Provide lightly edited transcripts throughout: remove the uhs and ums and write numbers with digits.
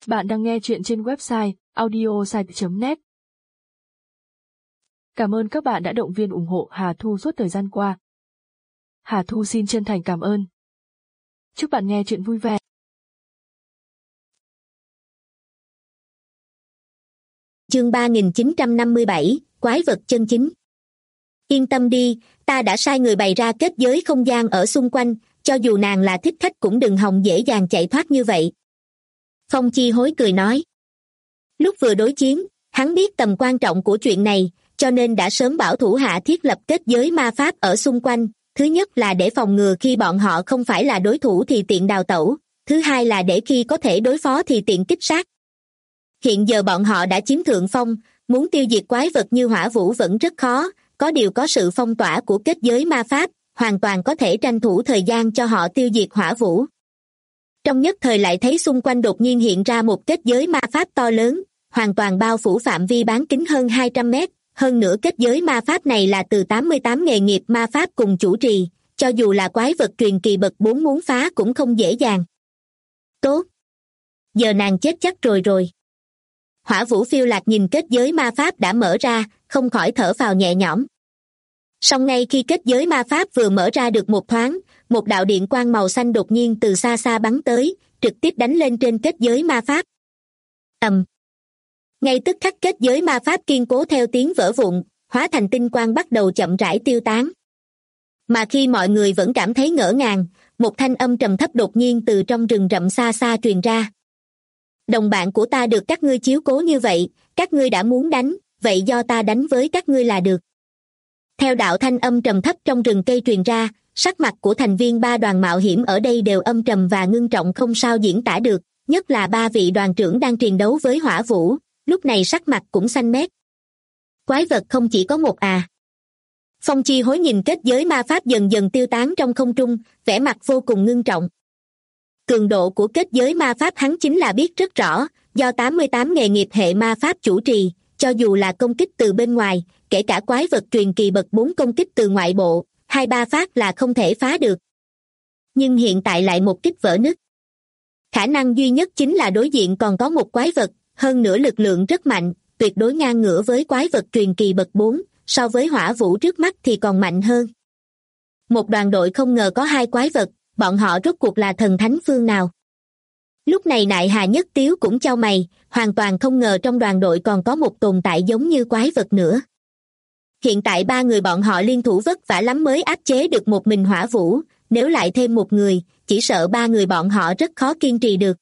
Bạn đang nghe chuyện trên website audiosite.net. Cảm ơn các bạn đã động viên ủng hộ Hà Thu suốt thời gian qua. Hà Thu xin chân thành cảm ơn. Chúc bạn nghe chuyện vui vẻ. Chương 3957, Quái vật chân chính. Yên tâm đi, ta đã sai người bày ra kết giới không gian ở xung quanh, cho dù nàng là thích khách cũng đừng hòng dễ dàng chạy thoát như vậy. Phong Chi Hối cười nói. Lúc vừa đối chiến, hắn biết tầm quan trọng của chuyện này, cho nên đã sớm bảo thủ hạ thiết lập kết giới ma pháp ở xung quanh. Thứ nhất là để phòng ngừa khi bọn họ không phải là đối thủ thì tiện đào tẩu, thứ hai là để khi có thể đối phó thì tiện kích sát. Hiện giờ bọn họ đã chiếm thượng phong, muốn tiêu diệt quái vật như hỏa vũ vẫn rất khó, có điều có sự phong tỏa của kết giới ma pháp, hoàn toàn có thể tranh thủ thời gian cho họ tiêu diệt hỏa vũ. Trong nhất thời lại thấy xung quanh đột nhiên hiện ra một kết giới ma pháp to lớn, hoàn toàn bao phủ phạm vi bán kính hơn 200 mét, hơn nữa kết giới ma pháp này là từ 88 nghề nghiệp ma pháp cùng chủ trì, cho dù là quái vật truyền kỳ bậc 4 muốn phá cũng không dễ dàng. Tốt! Giờ nàng chết chắc rồi. Hỏa Vũ Phiêu Lạc nhìn kết giới ma pháp đã mở ra, không khỏi thở phào nhẹ nhõm. Song ngay khi kết giới ma pháp vừa mở ra được một thoáng, một đạo điện quang màu xanh đột nhiên từ xa xa bắn tới, trực tiếp đánh lên trên kết giới ma pháp. Ngay tức khắc kết giới ma pháp kiên cố theo tiếng vỡ vụn, hóa thành tinh quang bắt đầu chậm rãi tiêu tán. Mà khi mọi người vẫn cảm thấy ngỡ ngàng, một thanh âm trầm thấp đột nhiên từ trong rừng rậm xa xa truyền ra. Đồng bạn của ta được các ngươi chiếu cố như vậy, các ngươi đã muốn đánh, vậy do ta đánh với các ngươi là được. Theo đạo thanh âm trầm thấp trong rừng cây truyền ra, sắc mặt của thành viên ba đoàn mạo hiểm ở đây đều âm trầm và ngưng trọng không sao diễn tả được, nhất là ba vị đoàn trưởng đang chiến đấu với hỏa vũ, lúc này sắc mặt cũng xanh mét. Quái vật không chỉ có một à. Phong Chi Hối nhìn kết giới ma pháp dần dần tiêu tán trong không trung, vẻ mặt vô cùng ngưng trọng. Cường độ của kết giới ma pháp hắn chính là biết rất rõ, do 88 nghề nghiệp hệ ma pháp chủ trì, cho dù là công kích từ bên ngoài, kể cả quái vật truyền kỳ bậc 4 công kích từ ngoại bộ, 2-3 phát là không thể phá được. Nhưng hiện tại lại một kích vỡ nứt. Khả năng duy nhất chính là đối diện còn có một quái vật, hơn nữa lực lượng rất mạnh, tuyệt đối ngang ngửa với quái vật truyền kỳ bậc 4, so với hỏa vũ trước mắt thì còn mạnh hơn. Một đoàn đội không ngờ có hai quái vật, bọn họ rốt cuộc là thần thánh phương nào? Lúc này Nại Hà Nhất Tiếu cũng chau mày, hoàn toàn không ngờ trong đoàn đội còn có một tồn tại giống như quái vật nữa. Hiện tại ba người bọn họ liên thủ vất vả lắm mới áp chế được một mình hỏa vũ, nếu lại thêm một người, chỉ sợ ba người bọn họ rất khó kiên trì được.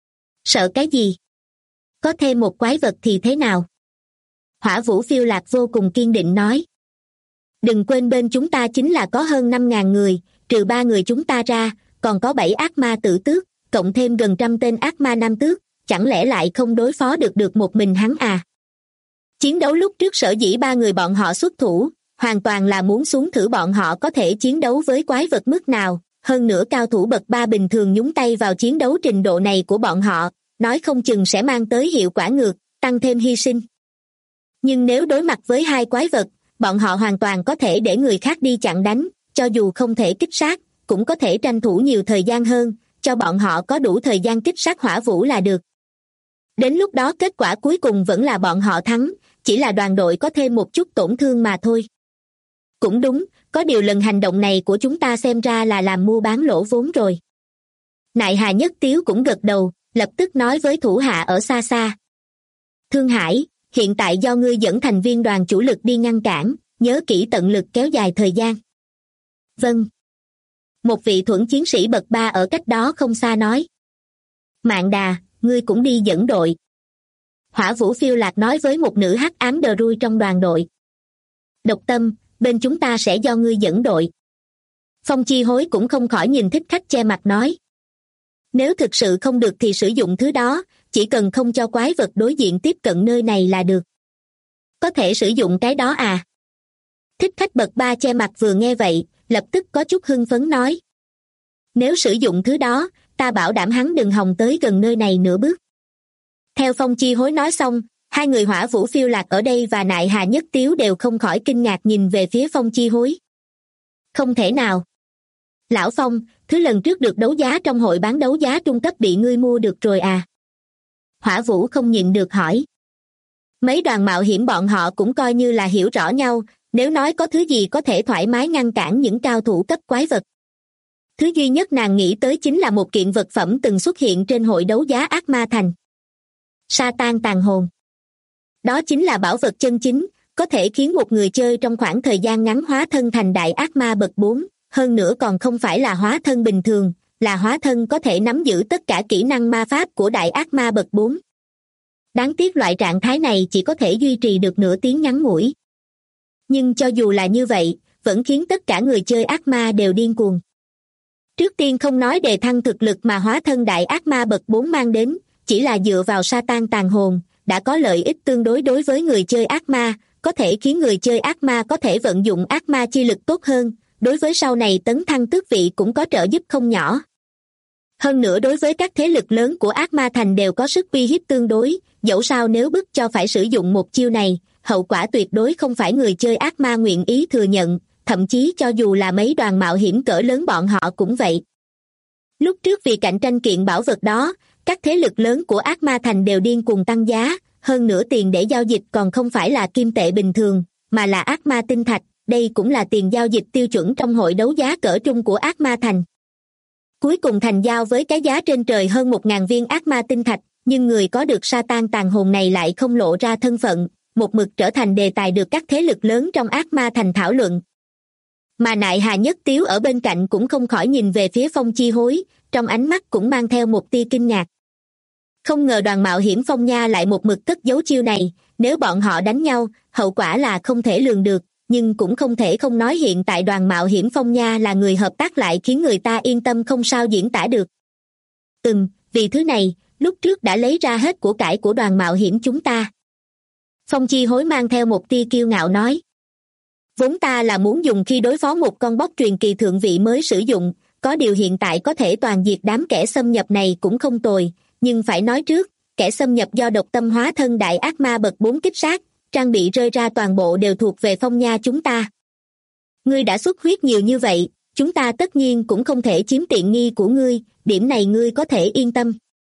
Sợ cái gì? Có thêm một quái vật thì thế nào? Hỏa Vũ Phiêu Lạc vô cùng kiên định nói. Đừng quên bên chúng ta chính là có hơn 5.000 người, trừ 3 người chúng ta ra, còn có 7 ác ma tử tước, cộng thêm gần 100 tên ác ma nam tước, chẳng lẽ lại không đối phó được một mình hắn à? Chiến đấu lúc trước sở dĩ ba người bọn họ xuất thủ, hoàn toàn là muốn xuống thử bọn họ có thể chiến đấu với quái vật mức nào, hơn nữa cao thủ bậc 3 bình thường nhúng tay vào chiến đấu trình độ này của bọn họ, nói không chừng sẽ mang tới hiệu quả ngược, tăng thêm hy sinh. Nhưng nếu đối mặt với hai quái vật, bọn họ hoàn toàn có thể để người khác đi chặn đánh, cho dù không thể kích sát, cũng có thể tranh thủ nhiều thời gian hơn, cho bọn họ có đủ thời gian kích sát hỏa vũ là được. Đến lúc đó kết quả cuối cùng vẫn là bọn họ thắng, chỉ là đoàn đội có thêm một chút tổn thương mà thôi. Cũng đúng, có điều lần hành động này của chúng ta xem ra là làm mua bán lỗ vốn rồi. Nại Hà Nhất Tiếu cũng gật đầu, lập tức nói với thủ hạ ở xa xa. Thương Hải, hiện tại do ngươi dẫn thành viên đoàn chủ lực đi ngăn cản, nhớ kỹ tận lực kéo dài thời gian. Vâng. Một vị thuẫn chiến sĩ bậc 3 ở cách đó không xa nói. Mạn Đà, ngươi cũng đi dẫn đội. Hỏa Vũ Phiêu Lạc nói với một nữ hắc ám đờ rui trong đoàn đội. Độc Tâm, bên chúng ta sẽ do ngươi dẫn đội. Phong Chi Hối cũng không khỏi nhìn thích khách che mặt nói. Nếu thực sự không được thì sử dụng thứ đó, chỉ cần không cho quái vật đối diện tiếp cận nơi này là được. Có thể sử dụng cái đó à? Thích khách bậc 3 che mặt vừa nghe vậy, lập tức có chút hưng phấn nói. Nếu sử dụng thứ đó, ta bảo đảm hắn đừng hòng tới gần nơi này nửa bước. Theo Phong Chi Hối nói xong, hai người Hỏa Vũ Phiêu Lạc ở đây và Nại Hà Nhất Tiếu đều không khỏi kinh ngạc nhìn về phía Phong Chi Hối. Không thể nào. Lão Phong, thứ lần trước được đấu giá trong hội bán đấu giá trung cấp bị ngươi mua được rồi à? Hỏa Vũ không nhịn được hỏi. Mấy đoàn mạo hiểm bọn họ cũng coi như là hiểu rõ nhau, nếu nói có thứ gì có thể thoải mái ngăn cản những cao thủ cấp quái vật. Thứ duy nhất nàng nghĩ tới chính là một kiện vật phẩm từng xuất hiện trên hội đấu giá Ác Ma Thành. Sa Tan Tàn Hồn. Đó chính là bảo vật chân chính, có thể khiến một người chơi trong khoảng thời gian ngắn hóa thân thành đại ác ma bậc 4, hơn nữa còn không phải là hóa thân bình thường, là hóa thân có thể nắm giữ tất cả kỹ năng ma pháp của đại ác ma bậc 4. Đáng tiếc loại trạng thái này chỉ có thể duy trì được nửa tiếng ngắn ngủi. Nhưng cho dù là như vậy, vẫn khiến tất cả người chơi ác ma đều điên cuồng. Trước tiên không nói đề thăng thực lực mà hóa thân đại ác ma bậc 4 mang đến, chỉ là dựa vào Sa Tan Tàn Hồn, đã có lợi ích tương đối đối với người chơi ác ma, có thể khiến người chơi ác ma có thể vận dụng ác ma chi lực tốt hơn, đối với sau này tấn thăng tước vị cũng có trợ giúp không nhỏ. Hơn nữa đối với các thế lực lớn của Ác Ma Thành đều có sức uy hiếp tương đối, dẫu sao nếu bức cho phải sử dụng một chiêu này, hậu quả tuyệt đối không phải người chơi ác ma nguyện ý thừa nhận, thậm chí cho dù là mấy đoàn mạo hiểm cỡ lớn bọn họ cũng vậy. Lúc trước vì cạnh tranh kiện bảo vật đó, các thế lực lớn của Ác Ma Thành đều điên cuồng tăng giá, hơn nữa tiền để giao dịch còn không phải là kim tệ bình thường, mà là ác ma tinh thạch, đây cũng là tiền giao dịch tiêu chuẩn trong hội đấu giá cỡ trung của Ác Ma Thành. Cuối cùng thành giao với cái giá trên trời hơn 1.000 viên ác ma tinh thạch, nhưng người có được Sa Tan Tàn Hồn này lại không lộ ra thân phận, một mực trở thành đề tài được các thế lực lớn trong Ác Ma Thành thảo luận. Mà Nại Hà Nhất Tiếu ở bên cạnh cũng không khỏi nhìn về phía Phong Chi Hối, trong ánh mắt cũng mang theo một tia kinh ngạc. Không ngờ đoàn mạo hiểm Phong Nha lại một mực cất giấu chiêu này, nếu bọn họ đánh nhau, hậu quả là không thể lường được, nhưng cũng không thể không nói hiện tại đoàn mạo hiểm Phong Nha là người hợp tác lại khiến người ta yên tâm không sao diễn tả được. Vì thứ này, lúc trước đã lấy ra hết của cải của đoàn mạo hiểm chúng ta. Phong Chi Hối mang theo một tia kiêu ngạo nói. Vốn ta là muốn dùng khi đối phó một con bóc truyền kỳ thượng vị mới sử dụng, có điều hiện tại có thể toàn diệt đám kẻ xâm nhập này cũng không tồi, nhưng phải nói trước, kẻ xâm nhập do độc tâm hóa thân đại ác ma bậc 4 kích sát, trang bị rơi ra toàn bộ đều thuộc về Phong Nha chúng ta. Ngươi đã xuất huyết nhiều như vậy, chúng ta tất nhiên cũng không thể chiếm tiện nghi của ngươi, điểm này ngươi có thể yên tâm.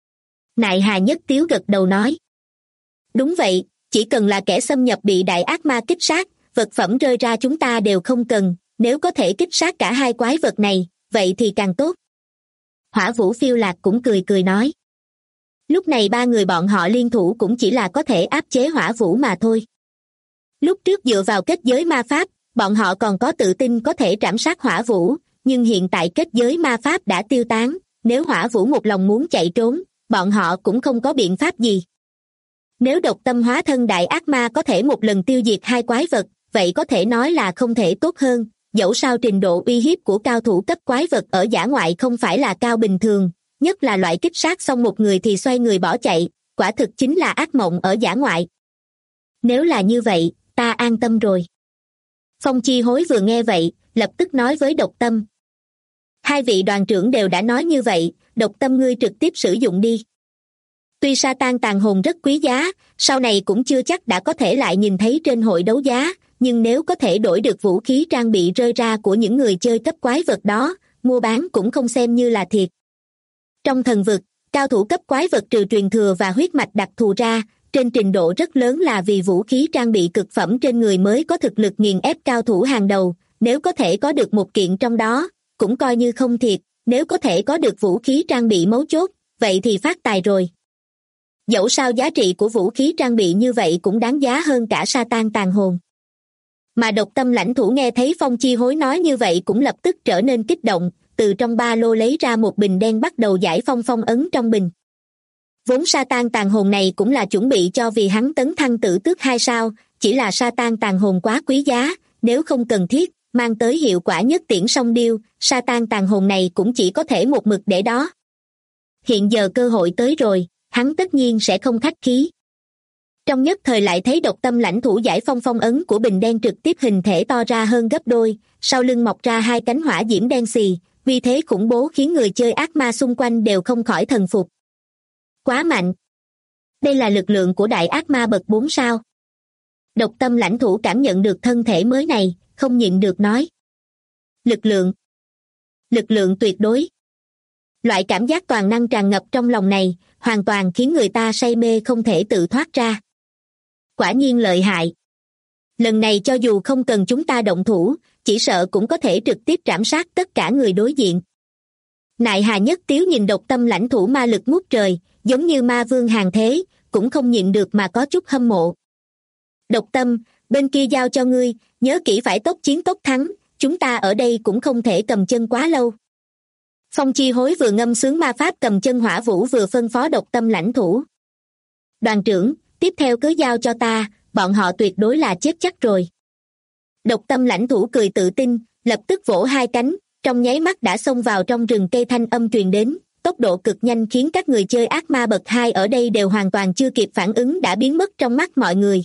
Nại Hà Nhất Tiếu gật đầu nói. Đúng vậy, chỉ cần là kẻ xâm nhập bị đại ác ma kích sát, vật phẩm rơi ra chúng ta đều không cần, nếu có thể kích sát cả hai quái vật này, vậy thì càng tốt. Hỏa Vũ Phiêu Lạc cũng cười cười nói. Lúc này ba người bọn họ liên thủ cũng chỉ là có thể áp chế Hỏa Vũ mà thôi. Lúc trước dựa vào kết giới ma pháp, bọn họ còn có tự tin có thể trảm sát Hỏa Vũ, nhưng hiện tại kết giới ma pháp đã tiêu tán, nếu Hỏa Vũ một lòng muốn chạy trốn, bọn họ cũng không có biện pháp gì. Nếu độc tâm hóa thân đại ác ma có thể một lần tiêu diệt hai quái vật, vậy có thể nói là không thể tốt hơn, dẫu sao trình độ uy hiếp của cao thủ cấp quái vật ở dã ngoại không phải là cao bình thường, nhất là loại kích sát xong một người thì xoay người bỏ chạy, quả thực chính là ác mộng ở dã ngoại. Nếu là như vậy, ta an tâm rồi. Phong Chi Hối vừa nghe vậy, lập tức nói với Độc Tâm. Hai vị đoàn trưởng đều đã nói như vậy, Độc Tâm ngươi trực tiếp sử dụng đi. Tuy Sa Tan Tàn Hồn rất quý giá, sau này cũng chưa chắc đã có thể lại nhìn thấy trên hội đấu giá, nhưng nếu có thể đổi được vũ khí trang bị rơi ra của những người chơi cấp quái vật đó, mua bán cũng không xem như là thiệt. Trong thần vực, cao thủ cấp quái vật trừ truyền thừa và huyết mạch đặc thù ra, trên trình độ rất lớn là vì vũ khí trang bị cực phẩm trên người mới có thực lực nghiền ép cao thủ hàng đầu, nếu có thể có được một kiện trong đó, cũng coi như không thiệt, nếu có thể có được vũ khí trang bị mấu chốt, vậy thì phát tài rồi. Dẫu sao giá trị của vũ khí trang bị như vậy cũng đáng giá hơn cả Sa Tan Tàn Hồn. Mà Độc Tâm lãnh thủ nghe thấy Phong Chi Hối nói như vậy cũng lập tức trở nên kích động, từ trong ba lô lấy ra một bình đen bắt đầu giải phong phong ấn trong bình. Vốn Sa Tan Tàn Hồn này cũng là chuẩn bị cho vì hắn tấn thăng tử tước 2 sao, chỉ là Sa Tan Tàn Hồn quá quý giá, nếu không cần thiết, mang tới hiệu quả nhất tiễn song điêu, Sa Tan Tàn Hồn này cũng chỉ có thể một mực để đó. Hiện giờ cơ hội tới rồi, hắn tất nhiên sẽ không khách khí. Trong nhất thời lại thấy Độc Tâm lãnh thủ giải phong phong ấn của bình đen trực tiếp hình thể to ra hơn gấp đôi, sau lưng mọc ra hai cánh hỏa diễm đen xì, vì thế khủng bố khiến người chơi ác ma xung quanh đều không khỏi thần phục. Quá mạnh! Đây là lực lượng của đại ác ma bậc 4 sao? Độc Tâm lãnh thủ cảm nhận được thân thể mới này, không nhịn được nói. Lực lượng tuyệt đối. Loại cảm giác toàn năng tràn ngập trong lòng này, hoàn toàn khiến người ta say mê không thể tự thoát ra. Quả nhiên lợi hại. Lần này cho dù không cần chúng ta động thủ, chỉ sợ cũng có thể trực tiếp trảm sát tất cả người đối diện. Nại Hà Nhất Tiếu nhìn độc tâm lãnh thủ ma lực ngút trời, giống như ma vương hàng thế, cũng không nhịn được mà có chút hâm mộ. Độc tâm, bên kia giao cho ngươi, nhớ kỹ phải tốc chiến tốc thắng, chúng ta ở đây cũng không thể cầm chân quá lâu. Phong Chi Hối vừa ngâm sướng ma pháp cầm chân hỏa vũ vừa phân phó độc tâm lãnh thủ. Đoàn trưởng, tiếp theo cứ giao cho ta, bọn họ tuyệt đối là chết chắc rồi. Độc tâm lãnh thủ cười tự tin, lập tức vỗ hai cánh, trong nháy mắt đã xông vào trong rừng cây, thanh âm truyền đến, tốc độ cực nhanh khiến các người chơi ác ma bậc 2 ở đây đều hoàn toàn chưa kịp phản ứng đã biến mất trong mắt mọi người.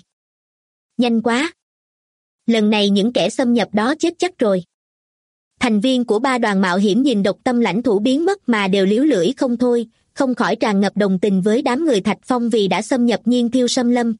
Nhanh quá! Lần này những kẻ xâm nhập đó chết chắc rồi. Thành viên của 3 đoàn mạo hiểm nhìn độc tâm lãnh thủ biến mất mà đều liếu lưỡi không thôi, không khỏi tràn ngập đồng tình với đám người Thạch Phong vì đã xâm nhập Nhiên Thiêu Xâm Lâm.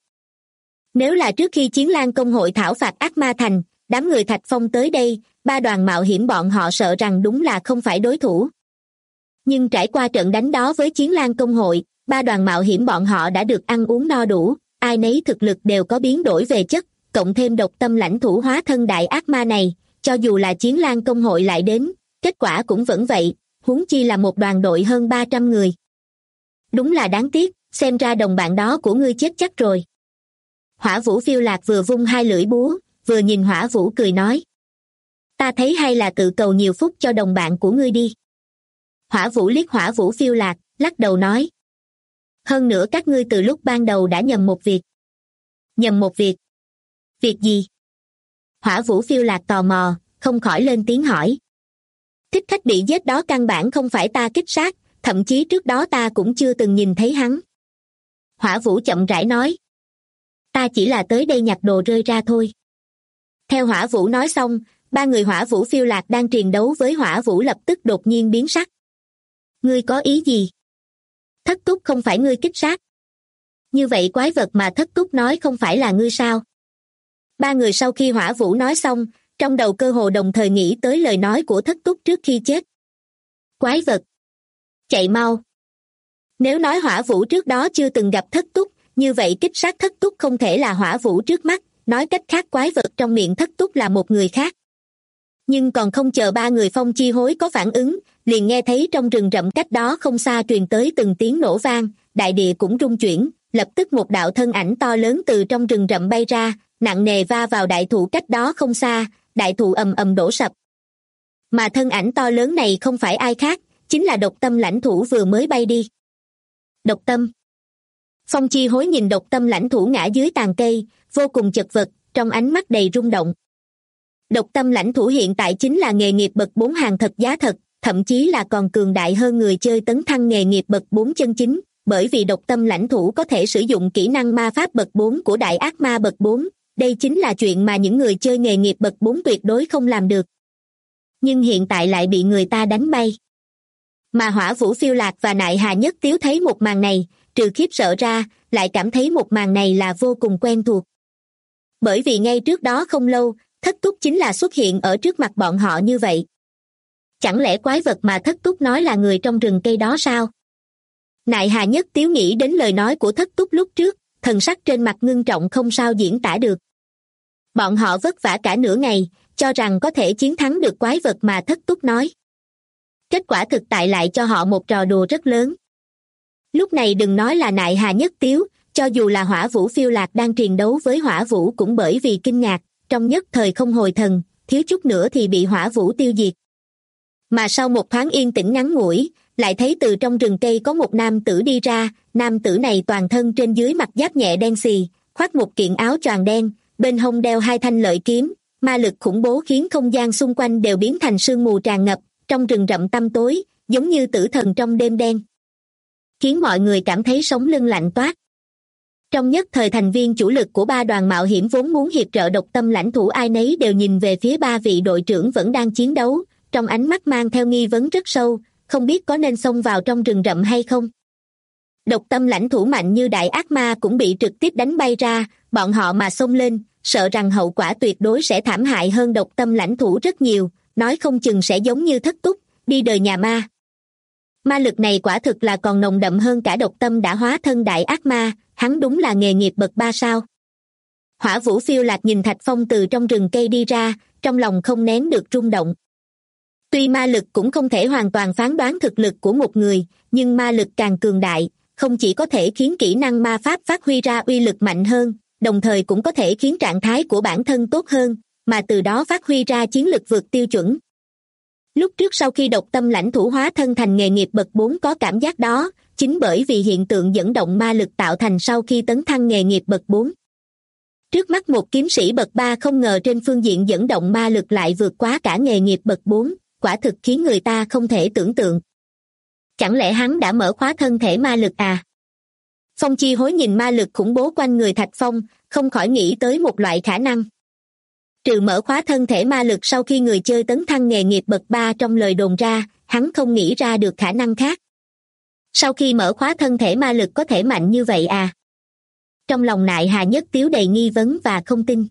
Nếu là trước khi Chiến Lan công hội thảo phạt ác ma thành, đám người Thạch Phong tới đây, 3 đoàn mạo hiểm bọn họ sợ rằng đúng là không phải đối thủ. Nhưng trải qua trận đánh đó với Chiến Lan công hội, 3 đoàn mạo hiểm bọn họ đã được ăn uống no đủ, ai nấy thực lực đều có biến đổi về chất, cộng thêm độc tâm lãnh thủ hóa thân đại ác ma này, cho dù là Chiến Lan công hội lại đến, kết quả cũng vẫn vậy, huống chi là một đoàn đội hơn 300 người. Đúng là đáng tiếc, xem ra đồng bạn đó của ngươi chết chắc rồi. Hỏa Vũ Phiêu Lạc vừa vung 2 lưỡi búa, vừa nhìn Hỏa Vũ cười nói. Ta thấy hay là tự cầu nhiều phúc cho đồng bạn của ngươi đi. Hỏa Vũ liếc Hỏa Vũ Phiêu Lạc, lắc đầu nói. Hơn nữa các ngươi từ lúc ban đầu đã nhầm một việc. Nhầm một việc? Việc gì? Hỏa Vũ Phiêu Lạc tò mò, không khỏi lên tiếng hỏi. Thích khách bị giết đó căn bản không phải ta kích sát, thậm chí trước đó ta cũng chưa từng nhìn thấy hắn. Hỏa Vũ chậm rãi nói. Ta chỉ là tới đây nhặt đồ rơi ra thôi. Theo Hỏa Vũ nói xong, 3 người Hỏa Vũ Phiêu Lạc đang triền đấu với Hỏa Vũ lập tức đột nhiên biến sắc. Ngươi có ý gì? Thất Túc không phải ngươi kích sát. Như vậy quái vật mà Thất Túc nói không phải là ngươi sao? 3 người sau khi Hỏa Vũ nói xong, trong đầu cơ hồ đồng thời nghĩ tới lời nói của Thất Túc trước khi chết. Quái vật! Chạy mau! Nếu nói Hỏa Vũ trước đó chưa từng gặp Thất Túc, như vậy kích sát Thất Túc không thể là Hỏa Vũ trước mắt, nói cách khác quái vật trong miệng Thất Túc là một người khác. Nhưng còn không chờ 3 người Phong Chi Hối có phản ứng, liền nghe thấy trong rừng rậm cách đó không xa truyền tới từng tiếng nổ vang, đại địa cũng rung chuyển, lập tức một đạo thân ảnh to lớn từ trong rừng rậm bay ra, nặng nề va vào đại thụ cách đó không xa, đại thụ ầm ầm đổ sập. Mà thân ảnh to lớn này không phải ai khác, chính là độc tâm lãnh thủ vừa mới bay đi. Độc tâm. Phong Chi Hối nhìn độc tâm lãnh thủ ngã dưới tàn cây, vô cùng chật vật, trong ánh mắt đầy rung động. Độc tâm lãnh thủ hiện tại chính là nghề nghiệp bậc 4 hàng thật giá thật, thậm chí là còn cường đại hơn người chơi tấn thăng nghề nghiệp bậc 4 chân chính, bởi vì độc tâm lãnh thủ có thể sử dụng kỹ năng ma pháp bậc 4 của đại ác ma bậc 4, đây chính là chuyện mà những người chơi nghề nghiệp bậc 4 tuyệt đối không làm được. Nhưng hiện tại lại bị người ta đánh bay. Mà Hỏa Vũ Phiêu Lạc và Nại Hà Nhất Tiếu thấy một màn này, trừ khiếp sợ ra, lại cảm thấy một màn này là vô cùng quen thuộc. Bởi vì ngay trước đó không lâu, Thất Túc chính là xuất hiện ở trước mặt bọn họ như vậy. Chẳng lẽ quái vật mà Thất Túc nói là người trong rừng cây đó sao? Nại Hà Nhất Tiếu nghĩ đến lời nói của Thất Túc lúc trước, thần sắc trên mặt ngưng trọng không sao diễn tả được. Bọn họ vất vả cả nửa ngày, cho rằng có thể chiến thắng được quái vật mà Thất Túc nói. Kết quả thực tại lại cho họ một trò đùa rất lớn. Lúc này đừng nói là Nại Hà Nhất Tiếu, cho dù là Hỏa Vũ Phiêu Lạc đang triền đấu với Hỏa Vũ cũng bởi vì kinh ngạc, trong nhất thời không hồi thần, thiếu chút nữa thì bị Hỏa Vũ tiêu diệt. Mà sau một thoáng yên tĩnh ngắn ngủi, lại thấy từ trong rừng cây có một nam tử đi ra, nam tử này toàn thân trên dưới mặc giáp nhẹ đen xì, khoác một kiện áo choàng đen, bên hông đeo 2 thanh lợi kiếm, ma lực khủng bố khiến không gian xung quanh đều biến thành sương mù tràn ngập, trong rừng rậm tăm tối, giống như tử thần trong đêm đen. Khiến mọi người cảm thấy sống lưng lạnh toát. Trong nhất thời thành viên chủ lực của 3 đoàn mạo hiểm vốn muốn hiệp trợ độc tâm lãnh thủ ai nấy đều nhìn về phía 3 vị đội trưởng vẫn đang chiến đấu, trong ánh mắt mang theo nghi vấn rất sâu, không biết có nên xông vào trong rừng rậm hay không. Độc tâm lãnh thủ mạnh như đại ác ma cũng bị trực tiếp đánh bay ra, bọn họ mà xông lên, sợ rằng hậu quả tuyệt đối sẽ thảm hại hơn độc tâm lãnh thủ rất nhiều, nói không chừng sẽ giống như Thất Túc, đi đời nhà ma. Ma lực này quả thực là còn nồng đậm hơn cả độc tâm đã hóa thân đại ác ma, hắn đúng là nghề nghiệp bậc 3 sao. Hỏa Vũ Phiêu Lạc nhìn Thạch Phong từ trong rừng cây đi ra, trong lòng không nén được rung động. Tuy ma lực cũng không thể hoàn toàn phán đoán thực lực của một người, nhưng ma lực càng cường đại, không chỉ có thể khiến kỹ năng ma pháp phát huy ra uy lực mạnh hơn, đồng thời cũng có thể khiến trạng thái của bản thân tốt hơn, mà từ đó phát huy ra chiến lực vượt tiêu chuẩn. Lúc trước sau khi độc tâm lãnh thủ hóa thân thành nghề nghiệp bậc 4 có cảm giác đó, chính bởi vì hiện tượng dẫn động ma lực tạo thành sau khi tấn thăng nghề nghiệp bậc 4. Trước mắt một kiếm sĩ bậc 3 không ngờ trên phương diện dẫn động ma lực lại vượt quá cả nghề nghiệp bậc 4, quả thực khiến người ta không thể tưởng tượng. Chẳng lẽ hắn đã mở khóa thân thể ma lực à? Phong Chi Hối nhìn ma lực khủng bố quanh người Thạch Phong, không khỏi nghĩ tới một loại khả năng. Trừ mở khóa thân thể ma lực sau khi người chơi tấn thăng nghề nghiệp bậc 3 trong lời đồn ra, hắn không nghĩ ra được khả năng khác. Sau khi mở khóa thân thể ma lực có thể mạnh như vậy à? Trong lòng Nại Hà Nhất Tiếu đầy nghi vấn và không tin.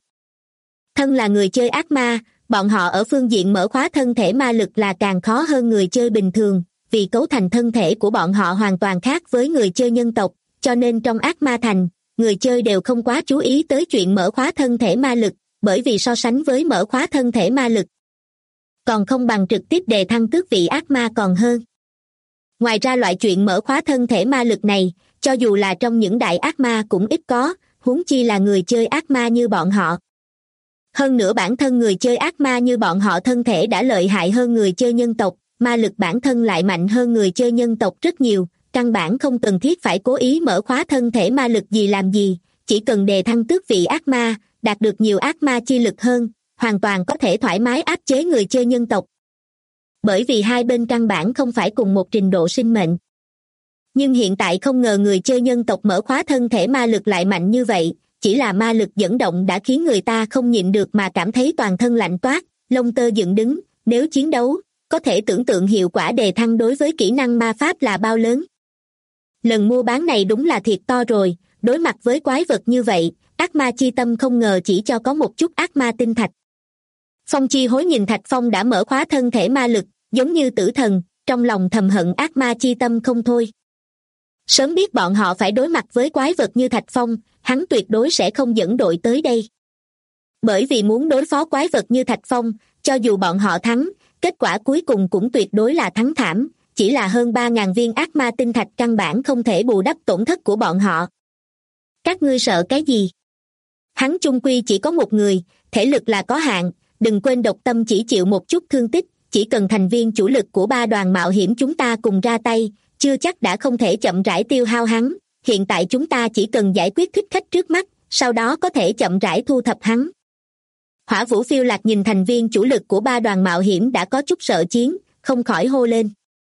Thân là người chơi ác ma, bọn họ ở phương diện mở khóa thân thể ma lực là càng khó hơn người chơi bình thường, vì cấu thành thân thể của bọn họ hoàn toàn khác với người chơi nhân tộc, cho nên trong ác ma thành, người chơi đều không quá chú ý tới chuyện mở khóa thân thể ma lực, bởi vì so sánh với mở khóa thân thể ma lực, còn không bằng trực tiếp đề thăng tước vị ác ma còn hơn. Ngoài ra loại chuyện mở khóa thân thể ma lực này, cho dù là trong những đại ác ma cũng ít có, huống chi là người chơi ác ma như bọn họ. Hơn nữa bản thân người chơi ác ma như bọn họ thân thể đã lợi hại hơn người chơi nhân tộc, ma lực bản thân lại mạnh hơn người chơi nhân tộc rất nhiều, căn bản không cần thiết phải cố ý mở khóa thân thể ma lực gì làm gì, chỉ cần đề thăng tước vị ác ma, đạt được nhiều ác ma chi lực hơn, hoàn toàn có thể thoải mái áp chế người chơi nhân tộc. Bởi vì hai bên căn bản không phải cùng một trình độ sinh mệnh. Nhưng hiện tại không ngờ người chơi nhân tộc mở khóa thân thể ma lực lại mạnh như vậy, chỉ là ma lực dẫn động đã khiến người ta không nhịn được mà cảm thấy toàn thân lạnh toát, lông tơ dựng đứng, nếu chiến đấu, có thể tưởng tượng hiệu quả đề thăng đối với kỹ năng ma pháp là bao lớn. Lần mua bán này đúng là thiệt to rồi, đối mặt với quái vật như vậy, ác ma chi tâm không ngờ chỉ cho có một chút ác ma tinh thạch. Phong Chi Hối nhìn Thạch Phong đã mở khóa thân thể ma lực, giống như tử thần, trong lòng thầm hận ác ma chi tâm không thôi. Sớm biết bọn họ phải đối mặt với quái vật như Thạch Phong, hắn tuyệt đối sẽ không dẫn đội tới đây. Bởi vì muốn đối phó quái vật như Thạch Phong, cho dù bọn họ thắng, kết quả cuối cùng cũng tuyệt đối là thắng thảm, chỉ là hơn 3.000 viên ác ma tinh thạch căn bản không thể bù đắp tổn thất của bọn họ. Các ngươi sợ cái gì? Hắn chung quy chỉ có một người, thể lực là có hạn, đừng quên độc tâm chỉ chịu một chút thương tích, chỉ cần thành viên chủ lực của 3 đoàn mạo hiểm chúng ta cùng ra tay, chưa chắc đã không thể chậm rãi tiêu hao hắn, hiện tại chúng ta chỉ cần giải quyết thích khách trước mắt, sau đó có thể chậm rãi thu thập hắn. Hỏa Vũ Phiêu Lạc nhìn thành viên chủ lực của 3 đoàn mạo hiểm đã có chút sợ chiến, không khỏi hô lên.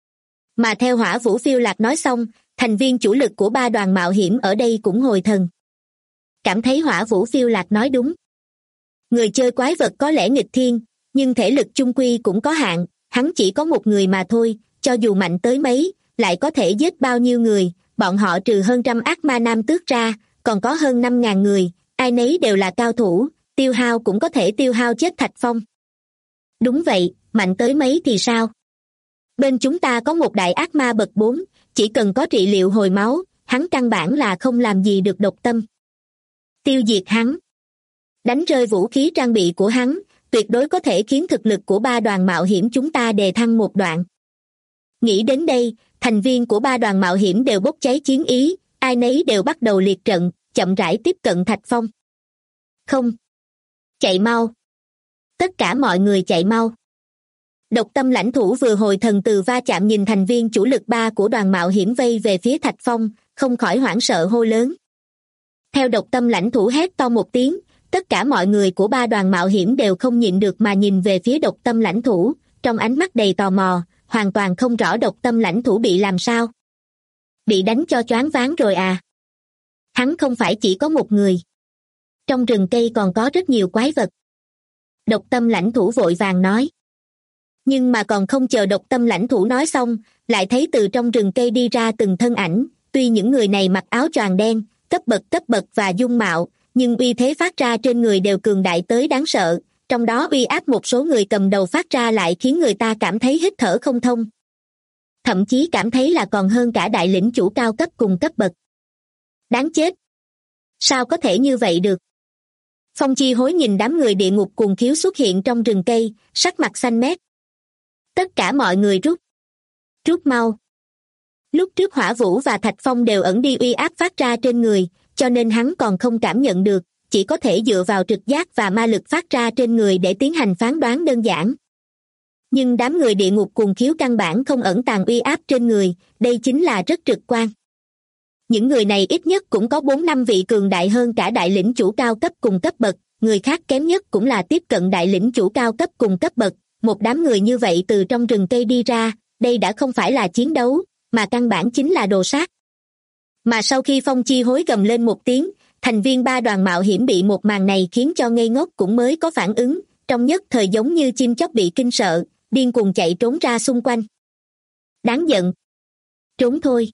Mà theo Hỏa Vũ Phiêu Lạc nói xong, thành viên chủ lực của 3 đoàn mạo hiểm ở đây cũng hồi thần. Cảm thấy Hỏa Vũ Phiêu Lạc nói đúng. Người chơi quái vật có lẽ nghịch thiên, nhưng thể lực chung quy cũng có hạn, hắn chỉ có một người mà thôi, cho dù mạnh tới mấy, lại có thể giết bao nhiêu người, bọn họ trừ hơn trăm ác ma nam tước ra, còn có hơn 5.000 người, ai nấy đều là cao thủ, tiêu hao cũng có thể tiêu hao chết Thạch Phong. Đúng vậy, mạnh tới mấy thì sao? Bên chúng ta có một đại ác ma bậc 4, chỉ cần có trị liệu hồi máu, hắn căn bản là không làm gì được độc tâm. Tiêu diệt hắn. Đánh rơi vũ khí trang bị của hắn, tuyệt đối có thể khiến thực lực của 3 đoàn mạo hiểm chúng ta đề thăng một đoạn. Nghĩ đến đây, thành viên của 3 đoàn mạo hiểm đều bốc cháy chiến ý, ai nấy đều bắt đầu liệt trận, chậm rãi tiếp cận Thạch Phong. Không. Chạy mau. Tất cả mọi người chạy mau. Độc tâm lãnh thủ vừa hồi thần từ va chạm nhìn thành viên chủ lực 3 của đoàn mạo hiểm vây về phía Thạch Phong, không khỏi hoảng sợ hô lớn. Theo độc tâm lãnh thủ hét to một tiếng, tất cả mọi người của 3 đoàn mạo hiểm đều không nhịn được mà nhìn về phía độc tâm lãnh thủ, trong ánh mắt đầy tò mò, hoàn toàn không rõ độc tâm lãnh thủ bị làm sao. Bị đánh cho choáng váng rồi à? Hắn không phải chỉ có một người. Trong rừng cây còn có rất nhiều quái vật. Độc tâm lãnh thủ vội vàng nói. Nhưng mà còn không chờ độc tâm lãnh thủ nói xong, lại thấy từ trong rừng cây đi ra từng thân ảnh, tuy những người này mặc áo choàng đen, cấp bậc và dung mạo, nhưng uy thế phát ra trên người đều cường đại tới đáng sợ, trong đó uy áp một số người cầm đầu phát ra lại khiến người ta cảm thấy hít thở không thông. thậm chí cảm thấy là còn hơn cả đại lĩnh chủ cao cấp cùng cấp bậc. Đáng chết! Sao có thể như vậy được? Phong Chi Hối nhìn đám người địa ngục cuồng khiếu xuất hiện trong rừng cây, sắc mặt xanh mét. Tất cả mọi người rút mau. Lúc trước Hỏa Vũ và Thạch Phong đều ẩn đi uy áp phát ra trên người, cho nên hắn còn không cảm nhận được, chỉ có thể dựa vào trực giác và ma lực phát ra trên người để tiến hành phán đoán đơn giản. Nhưng đám người địa ngục cuồng khiếu căn bản không ẩn tàng uy áp trên người, đây chính là rất trực quan. Những người này ít nhất cũng có 4-5 vị cường đại hơn cả đại lĩnh chủ cao cấp cùng cấp bậc, người khác kém nhất cũng là tiếp cận đại lĩnh chủ cao cấp cùng cấp bậc. Một đám người như vậy từ trong rừng cây đi ra, đây đã không phải là chiến đấu, mà căn bản chính là đồ sát. Mà sau khi Phong Chi Hối gầm lên một tiếng, thành viên 3 đoàn mạo hiểm bị một màn này khiến cho ngây ngốc cũng mới có phản ứng, trong nhất thời giống như chim chóc bị kinh sợ, điên cuồng chạy trốn ra xung quanh. Đáng giận! Trốn thôi!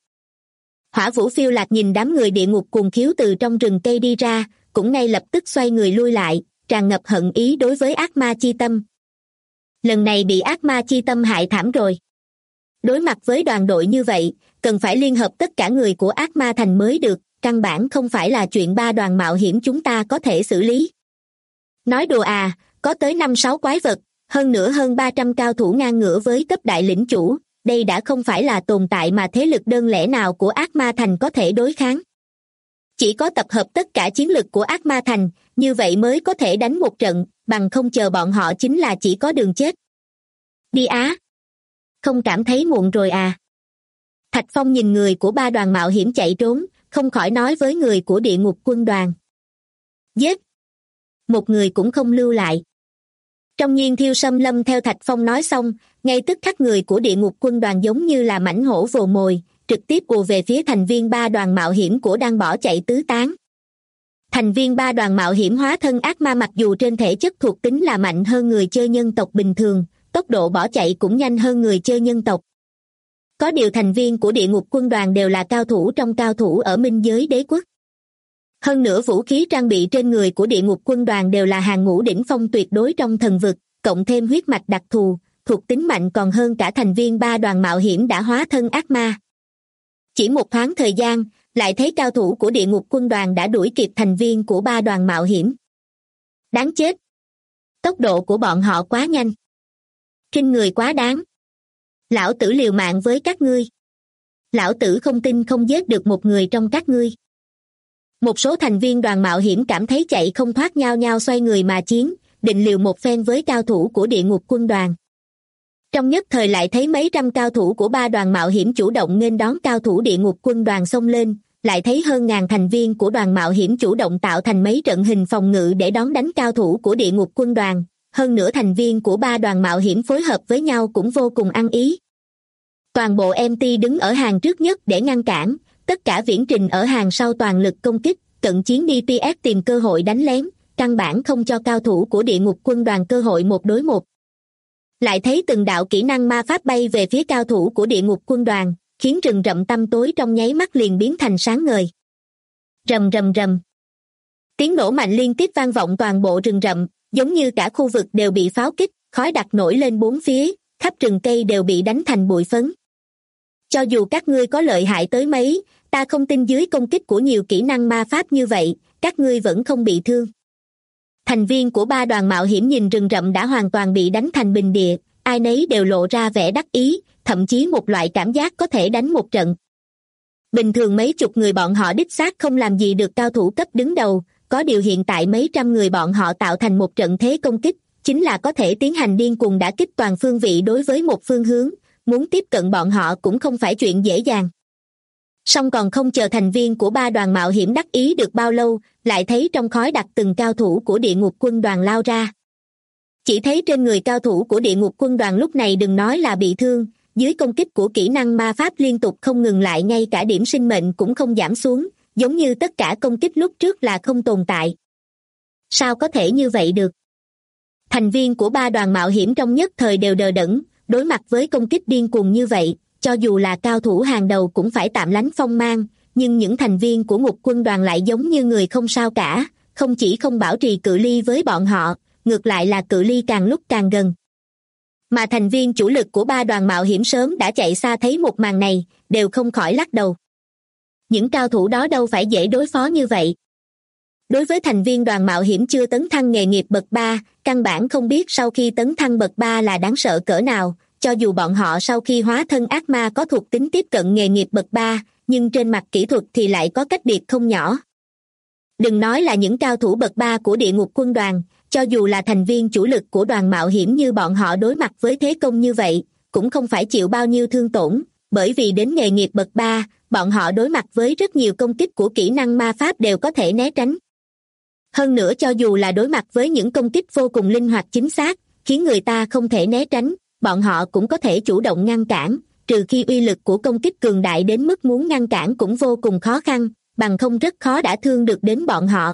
Hỏa Vũ phiêu lạc nhìn đám người địa ngục cuồng khiếu từ trong rừng cây đi ra, cũng ngay lập tức xoay người lui lại, tràn ngập hận ý đối với ác ma chi tâm. Lần này bị ác ma chi tâm hại thảm rồi. Đối mặt với đoàn đội như vậy, cần phải liên hợp tất cả người của ác ma thành mới được, căn bản không phải là chuyện 3 đoàn mạo hiểm chúng ta có thể xử lý. Nói đùa à, có tới 5-6 quái vật, hơn nữa hơn 300 cao thủ ngang ngửa với cấp đại lĩnh chủ, đây đã không phải là tồn tại mà thế lực đơn lẻ nào của ác ma thành có thể đối kháng. Chỉ có tập hợp tất cả chiến lực của ác ma thành, như vậy mới có thể đánh một trận, bằng không chờ bọn họ chính là chỉ có đường chết. Đi á! Không cảm thấy muộn rồi à? Thạch Phong nhìn người của 3 đoàn mạo hiểm chạy trốn, không khỏi nói với người của địa ngục quân đoàn. Giết! Một người cũng không lưu lại. Trong Nhiên Thiêu Sâm Lâm theo Thạch Phong nói xong, ngay tức khắc người của địa ngục quân đoàn giống như là mãnh hổ vồ mồi, trực tiếp ùa về phía thành viên 3 đoàn mạo hiểm của đang bỏ chạy tứ tán. Thành viên 3 đoàn mạo hiểm hóa thân ác ma mặc dù trên thể chất thuộc tính là mạnh hơn người chơi nhân tộc bình thường, tốc độ bỏ chạy cũng nhanh hơn người chơi nhân tộc. Có điều thành viên của địa ngục quân đoàn đều là cao thủ trong cao thủ ở minh giới đế quốc. Hơn nữa vũ khí trang bị trên người của địa ngục quân đoàn đều là hàng ngũ đỉnh phong tuyệt đối trong thần vực, cộng thêm huyết mạch đặc thù, thuộc tính mạnh còn hơn cả thành viên 3 đoàn mạo hiểm đã hóa thân ác ma. Chỉ một thoáng thời gian, lại thấy cao thủ của địa ngục quân đoàn đã đuổi kịp thành viên của 3 đoàn mạo hiểm. Đáng chết! Tốc độ của bọn họ quá nhanh. Kinh người quá đáng. Lão tử liều mạng với các ngươi. Lão tử không tin không giết được một người trong các ngươi. Một số thành viên đoàn mạo hiểm cảm thấy chạy không thoát nhao nhao xoay người mà chiến, định liều một phen với cao thủ của địa ngục quân đoàn. Trong nhất thời lại thấy mấy trăm cao thủ của 3 đoàn mạo hiểm chủ động nghênh đón cao thủ địa ngục quân đoàn xông lên, lại thấy hơn ngàn thành viên của đoàn mạo hiểm chủ động tạo thành mấy trận hình phòng ngự để đón đánh cao thủ của địa ngục quân đoàn. Hơn nữa thành viên của 3 đoàn mạo hiểm phối hợp với nhau cũng vô cùng ăn ý. Toàn bộ MT đứng ở hàng trước nhất để ngăn cản, tất cả viễn trình ở hàng sau toàn lực công kích, cận chiến DPS tìm cơ hội đánh lén, căn bản không cho cao thủ của địa ngục quân đoàn cơ hội 1 đối 1. Lại thấy từng đạo kỹ năng ma pháp bay về phía cao thủ của địa ngục quân đoàn, khiến rừng rậm tăm tối trong nháy mắt liền biến thành sáng ngời. Rầm rầm rầm. Tiếng nổ mạnh liên tiếp vang vọng toàn bộ rừng rậm, giống như cả khu vực đều bị pháo kích, khói đặc nổi lên bốn phía, khắp rừng cây đều bị đánh thành bụi phấn. Cho dù các ngươi có lợi hại tới mấy, ta không tin dưới công kích của nhiều kỹ năng ma pháp như vậy, các ngươi vẫn không bị thương. Thành viên của 3 đoàn mạo hiểm nhìn rừng rậm đã hoàn toàn bị đánh thành bình địa, ai nấy đều lộ ra vẻ đắc ý, thậm chí một loại cảm giác có thể đánh một trận. Bình thường mấy chục người bọn họ đích xác không làm gì được cao thủ cấp đứng đầu, có điều hiện tại mấy trăm người bọn họ tạo thành một trận thế công kích, chính là có thể tiến hành điên cuồng đả kích toàn phương vị đối với một phương hướng, muốn tiếp cận bọn họ cũng không phải chuyện dễ dàng. Song còn không chờ thành viên của 3 đoàn mạo hiểm đắc ý được bao lâu, lại thấy trong khói đặc từng cao thủ của địa ngục quân đoàn lao ra. Chỉ thấy trên người cao thủ của địa ngục quân đoàn lúc này đừng nói là bị thương, dưới công kích của kỹ năng ma pháp liên tục không ngừng lại, ngay cả điểm sinh mệnh cũng không giảm xuống, giống như tất cả công kích lúc trước là không tồn tại. Sao có thể như vậy được? Thành viên của 3 đoàn mạo hiểm trong nhất thời đều đờ đẫn, đối mặt với công kích điên cuồng như vậy, cho dù là cao thủ hàng đầu cũng phải tạm lánh phong mang, nhưng những thành viên của ngục quân đoàn lại giống như người không sao cả, không chỉ không bảo trì cự ly với bọn họ, ngược lại là cự ly càng lúc càng gần. Mà thành viên chủ lực của ba đoàn mạo hiểm sớm đã chạy xa thấy một màn này, đều không khỏi lắc đầu. Những cao thủ đó đâu phải dễ đối phó như vậy. Đối với thành viên đoàn mạo hiểm chưa tấn thăng nghề nghiệp bậc 3, căn bản không biết sau khi tấn thăng bậc 3 là đáng sợ cỡ nào, cho dù bọn họ sau khi hóa thân ác ma có thuộc tính tiếp cận nghề nghiệp bậc 3, nhưng trên mặt kỹ thuật thì lại có cách biệt không nhỏ. Đừng nói là những cao thủ bậc 3 của địa ngục quân đoàn, cho dù là thành viên chủ lực của đoàn mạo hiểm như bọn họ đối mặt với thế công như vậy, cũng không phải chịu bao nhiêu thương tổn, bởi vì đến nghề nghiệp bậc 3, bọn họ đối mặt với rất nhiều công kích của kỹ năng ma pháp đều có thể né tránh. Hơn nữa cho dù là đối mặt với những công kích vô cùng linh hoạt chính xác, khiến người ta không thể né tránh, bọn họ cũng có thể chủ động ngăn cản, trừ khi uy lực của công kích cường đại đến mức muốn ngăn cản cũng vô cùng khó khăn, bằng không rất khó đã thương được đến bọn họ.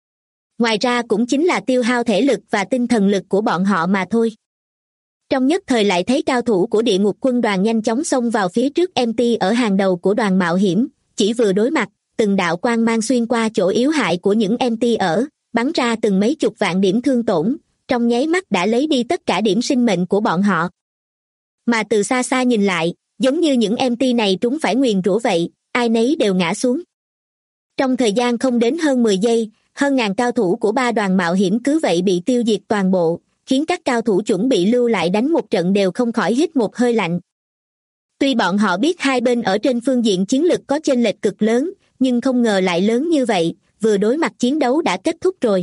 Ngoài ra cũng chính là tiêu hao thể lực và tinh thần lực của bọn họ mà thôi. Trong nhất thời lại thấy cao thủ của địa ngục quân đoàn nhanh chóng xông vào phía trước MT ở hàng đầu của đoàn mạo hiểm, chỉ vừa đối mặt, từng đạo quang mang xuyên qua chỗ yếu hại của những MT ở, bắn ra từng mấy chục vạn điểm thương tổn, trong nháy mắt đã lấy đi tất cả điểm sinh mệnh của bọn họ. Mà từ xa xa nhìn lại, giống như những MT này trúng phải nguyền rủa vậy, ai nấy đều ngã xuống. Trong thời gian không đến hơn 10 giây, hơn ngàn cao thủ của ba đoàn mạo hiểm cứ vậy bị tiêu diệt toàn bộ, khiến các cao thủ chuẩn bị lưu lại đánh một trận đều không khỏi hít một hơi lạnh. Tuy bọn họ biết hai bên ở trên phương diện chiến lực có chênh lệch cực lớn, nhưng không ngờ lại lớn như vậy, vừa đối mặt chiến đấu đã kết thúc rồi.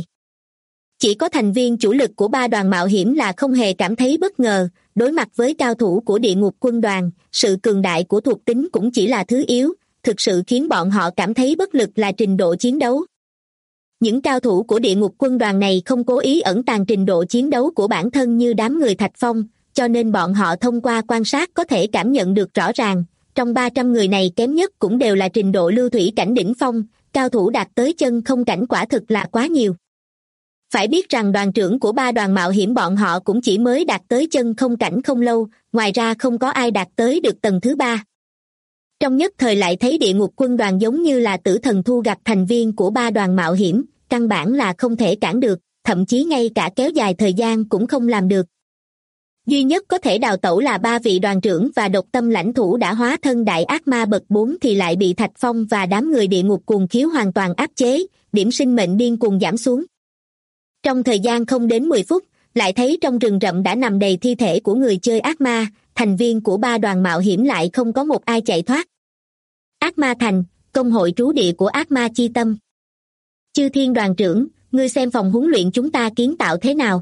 Chỉ có thành viên chủ lực của ba đoàn mạo hiểm là không hề cảm thấy bất ngờ, đối mặt với cao thủ của địa ngục quân đoàn, sự cường đại của thuộc tính cũng chỉ là thứ yếu, thực sự khiến bọn họ cảm thấy bất lực là trình độ chiến đấu. Những cao thủ của địa ngục quân đoàn này không cố ý ẩn tàng trình độ chiến đấu của bản thân như đám người Thạch Phong, cho nên bọn họ thông qua quan sát có thể cảm nhận được rõ ràng, trong 300 người này kém nhất cũng đều là trình độ lưu thủy cảnh đỉnh phong, cao thủ đạt tới chân không cảnh quả thực là quá nhiều. Phải biết rằng đoàn trưởng của ba đoàn mạo hiểm bọn họ cũng chỉ mới đạt tới chân không cảnh không lâu, ngoài ra không có ai đạt tới được tầng thứ 3. Trong nhất thời lại thấy địa ngục quân đoàn giống như là tử thần thu gặp thành viên của ba đoàn mạo hiểm, căn bản là không thể cản được, thậm chí ngay cả kéo dài thời gian cũng không làm được. Duy nhất có thể đào tẩu là ba vị đoàn trưởng và độc tâm lãnh thủ đã hóa thân đại ác ma bậc 4 thì lại bị Thạch Phong và đám người địa ngục cuồng khiếu hoàn toàn áp chế, điểm sinh mệnh điên cuồng giảm xuống. Trong thời gian không đến 10 phút, lại thấy trong rừng rậm đã nằm đầy thi thể của người chơi ác ma, thành viên của ba đoàn mạo hiểm lại không có một ai chạy thoát. Ác ma thành, công hội trú địa của ác ma chi tâm. Chư Thiên đoàn trưởng, ngươi xem phòng huấn luyện chúng ta kiến tạo thế nào?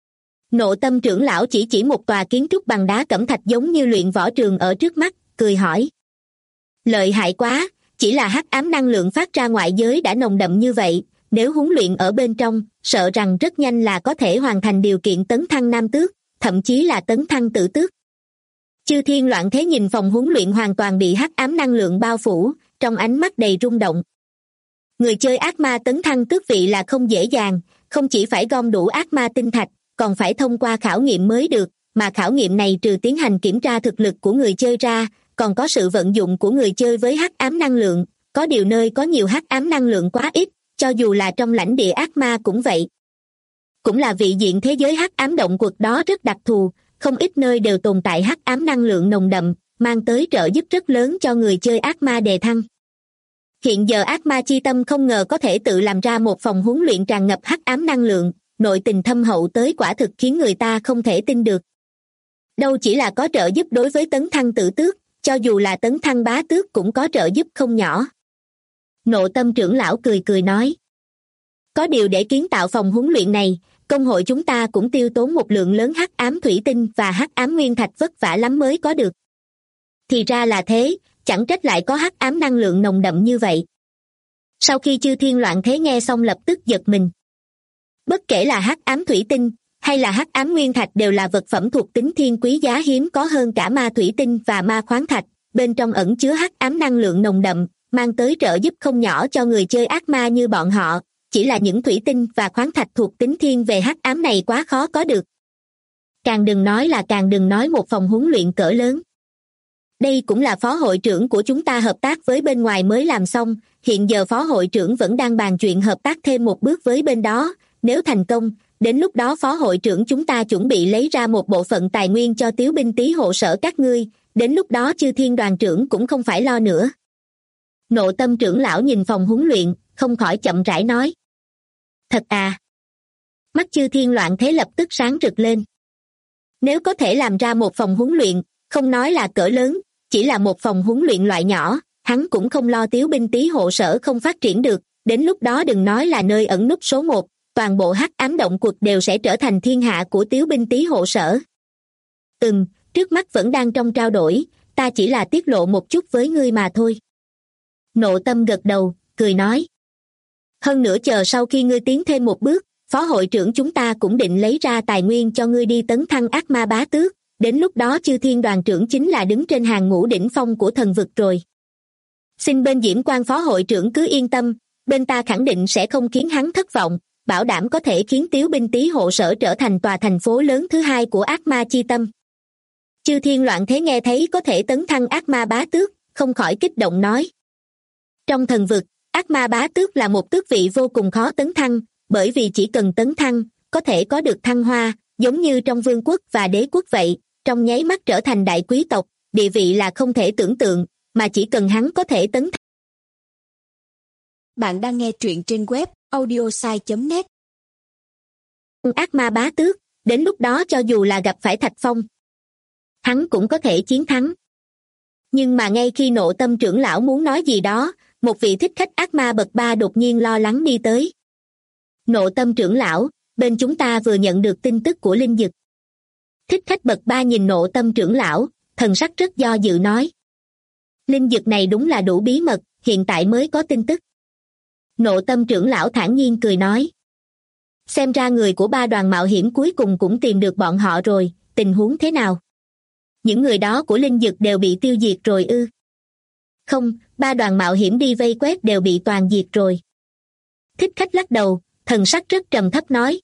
Nộ tâm trưởng lão chỉ một tòa kiến trúc bằng đá cẩm thạch giống như luyện võ trường ở trước mắt, cười hỏi. Lợi hại quá, chỉ là hắc ám năng lượng phát ra ngoại giới đã nồng đậm như vậy, nếu huấn luyện ở bên trong, sợ rằng rất nhanh là có thể hoàn thành điều kiện tấn thăng nam tước, thậm chí là tấn thăng tử tước. Chư Thiên loạn thế nhìn phòng huấn luyện hoàn toàn bị hắc ám năng lượng bao phủ, trong ánh mắt đầy rung động. Người chơi ác ma tấn thăng tước vị là không dễ dàng, không chỉ phải gom đủ ác ma tinh thạch, còn phải thông qua khảo nghiệm mới được, mà khảo nghiệm này trừ tiến hành kiểm tra thực lực của người chơi ra, còn có sự vận dụng của người chơi với hắc ám năng lượng, có điều nơi có nhiều hắc ám năng lượng quá ít, cho dù là trong lãnh địa ác ma cũng vậy. Cũng là vị diện thế giới hắc ám động quật đó rất đặc thù, không ít nơi đều tồn tại hắc ám năng lượng nồng đậm, mang tới trợ giúp rất lớn cho người chơi ác ma đề thăng. Hiện giờ ác ma chi tâm không ngờ có thể tự làm ra một phòng huấn luyện tràn ngập hắc ám năng lượng, nội tình thâm hậu tới quả thực khiến người ta không thể tin được. Đâu chỉ là có trợ giúp đối với tấn thăng tử tước, cho dù là tấn thăng bá tước cũng có trợ giúp không nhỏ. Nộ tâm trưởng lão cười cười nói. Có điều để kiến tạo phòng huấn luyện này, công hội chúng ta cũng tiêu tốn một lượng lớn hắc ám thủy tinh và hắc ám nguyên thạch vất vả lắm mới có được. Thì ra là thế, chẳng trách lại có hắc ám năng lượng nồng đậm như vậy. Sau khi Chư Thiên loạn thế nghe xong lập tức giật mình. Bất kể là hắc ám thủy tinh hay là hắc ám nguyên thạch đều là vật phẩm thuộc tính thiên quý giá hiếm có hơn cả ma thủy tinh và ma khoáng thạch, bên trong ẩn chứa hắc ám năng lượng nồng đậm, mang tới trợ giúp không nhỏ cho người chơi ác ma như bọn họ, chỉ là những thủy tinh và khoáng thạch thuộc tính thiên về hắc ám này quá khó có được. Càng đừng nói một phòng huấn luyện cỡ lớn. Đây cũng là phó hội trưởng của chúng ta hợp tác với bên ngoài mới làm xong, hiện giờ phó hội trưởng vẫn đang bàn chuyện hợp tác thêm một bước với bên đó, nếu thành công, đến lúc đó phó hội trưởng chúng ta chuẩn bị lấy ra một bộ phận tài nguyên cho Tiếu binh Tý hộ sở các ngươi, đến lúc đó Chư Thiên đoàn trưởng cũng không phải lo nữa. Nộ Tâm trưởng lão nhìn phòng huấn luyện, không khỏi chậm rãi nói. Thật à? Mắt Chư Thiên loạn thế lập tức sáng rực lên. Nếu có thể làm ra một phòng huấn luyện, không nói là cỡ lớn, chỉ là một phòng huấn luyện loại nhỏ, hắn cũng không lo Tiếu binh Tý hộ sở không phát triển được, đến lúc đó đừng nói là nơi ẩn núp số một, toàn bộ hắc ám động quật đều sẽ trở thành thiên hạ của Tiếu binh Tý hộ sở. Trước mắt vẫn đang trong trao đổi, ta chỉ là tiết lộ một chút với ngươi mà thôi. Nộ Tâm gật đầu, cười nói. Hơn nữa chờ sau khi ngươi tiến thêm một bước, phó hội trưởng chúng ta cũng định lấy ra tài nguyên cho ngươi đi tấn thăng ác ma bá tước, đến lúc đó Chư Thiên đoàn trưởng chính là đứng trên hàng ngũ đỉnh phong của thần vực rồi. Xin bên Diễm Quan phó hội trưởng cứ yên tâm, bên ta khẳng định sẽ không khiến hắn thất vọng, bảo đảm có thể khiến Tiếu binh Tý hộ sở trở thành tòa thành phố lớn thứ hai của ác ma chi tâm. Chư Thiên loạn thế nghe thấy có thể tấn thăng ác ma bá tước, không khỏi kích động nói. Trong thần vực, ác ma bá tước là một tước vị vô cùng khó tấn thăng, bởi vì chỉ cần tấn thăng, có thể có được thăng hoa, giống như trong vương quốc và đế quốc vậy, trong nháy mắt trở thành đại quý tộc, địa vị là không thể tưởng tượng, mà chỉ cần hắn có thể tấn thăng. Bạn đang nghe truyện trên web audiosai.net. Ác ma bá tước, đến lúc đó cho dù là gặp phải Thạch Phong, hắn cũng có thể chiến thắng. Nhưng mà ngay khi Nộ Tâm trưởng lão muốn nói gì đó, một vị thích khách ác ma bậc 3 đột nhiên lo lắng đi tới. Nộ Tâm trưởng lão, bên chúng ta vừa nhận được tin tức của linh dực. Thích khách bậc 3 nhìn Nộ Tâm trưởng lão, thần sắc rất do dự nói. Linh dực này đúng là đủ bí mật, hiện tại mới có tin tức. Nộ Tâm trưởng lão thản nhiên cười nói. Xem ra người của 3 đoàn mạo hiểm cuối cùng cũng tìm được bọn họ rồi, tình huống thế nào? Những người đó của linh dực đều bị tiêu diệt rồi ư? Không, 3 đoàn mạo hiểm đi vây quét đều bị toàn diệt rồi. Thích khách lắc đầu, thần sắc rất trầm thấp nói.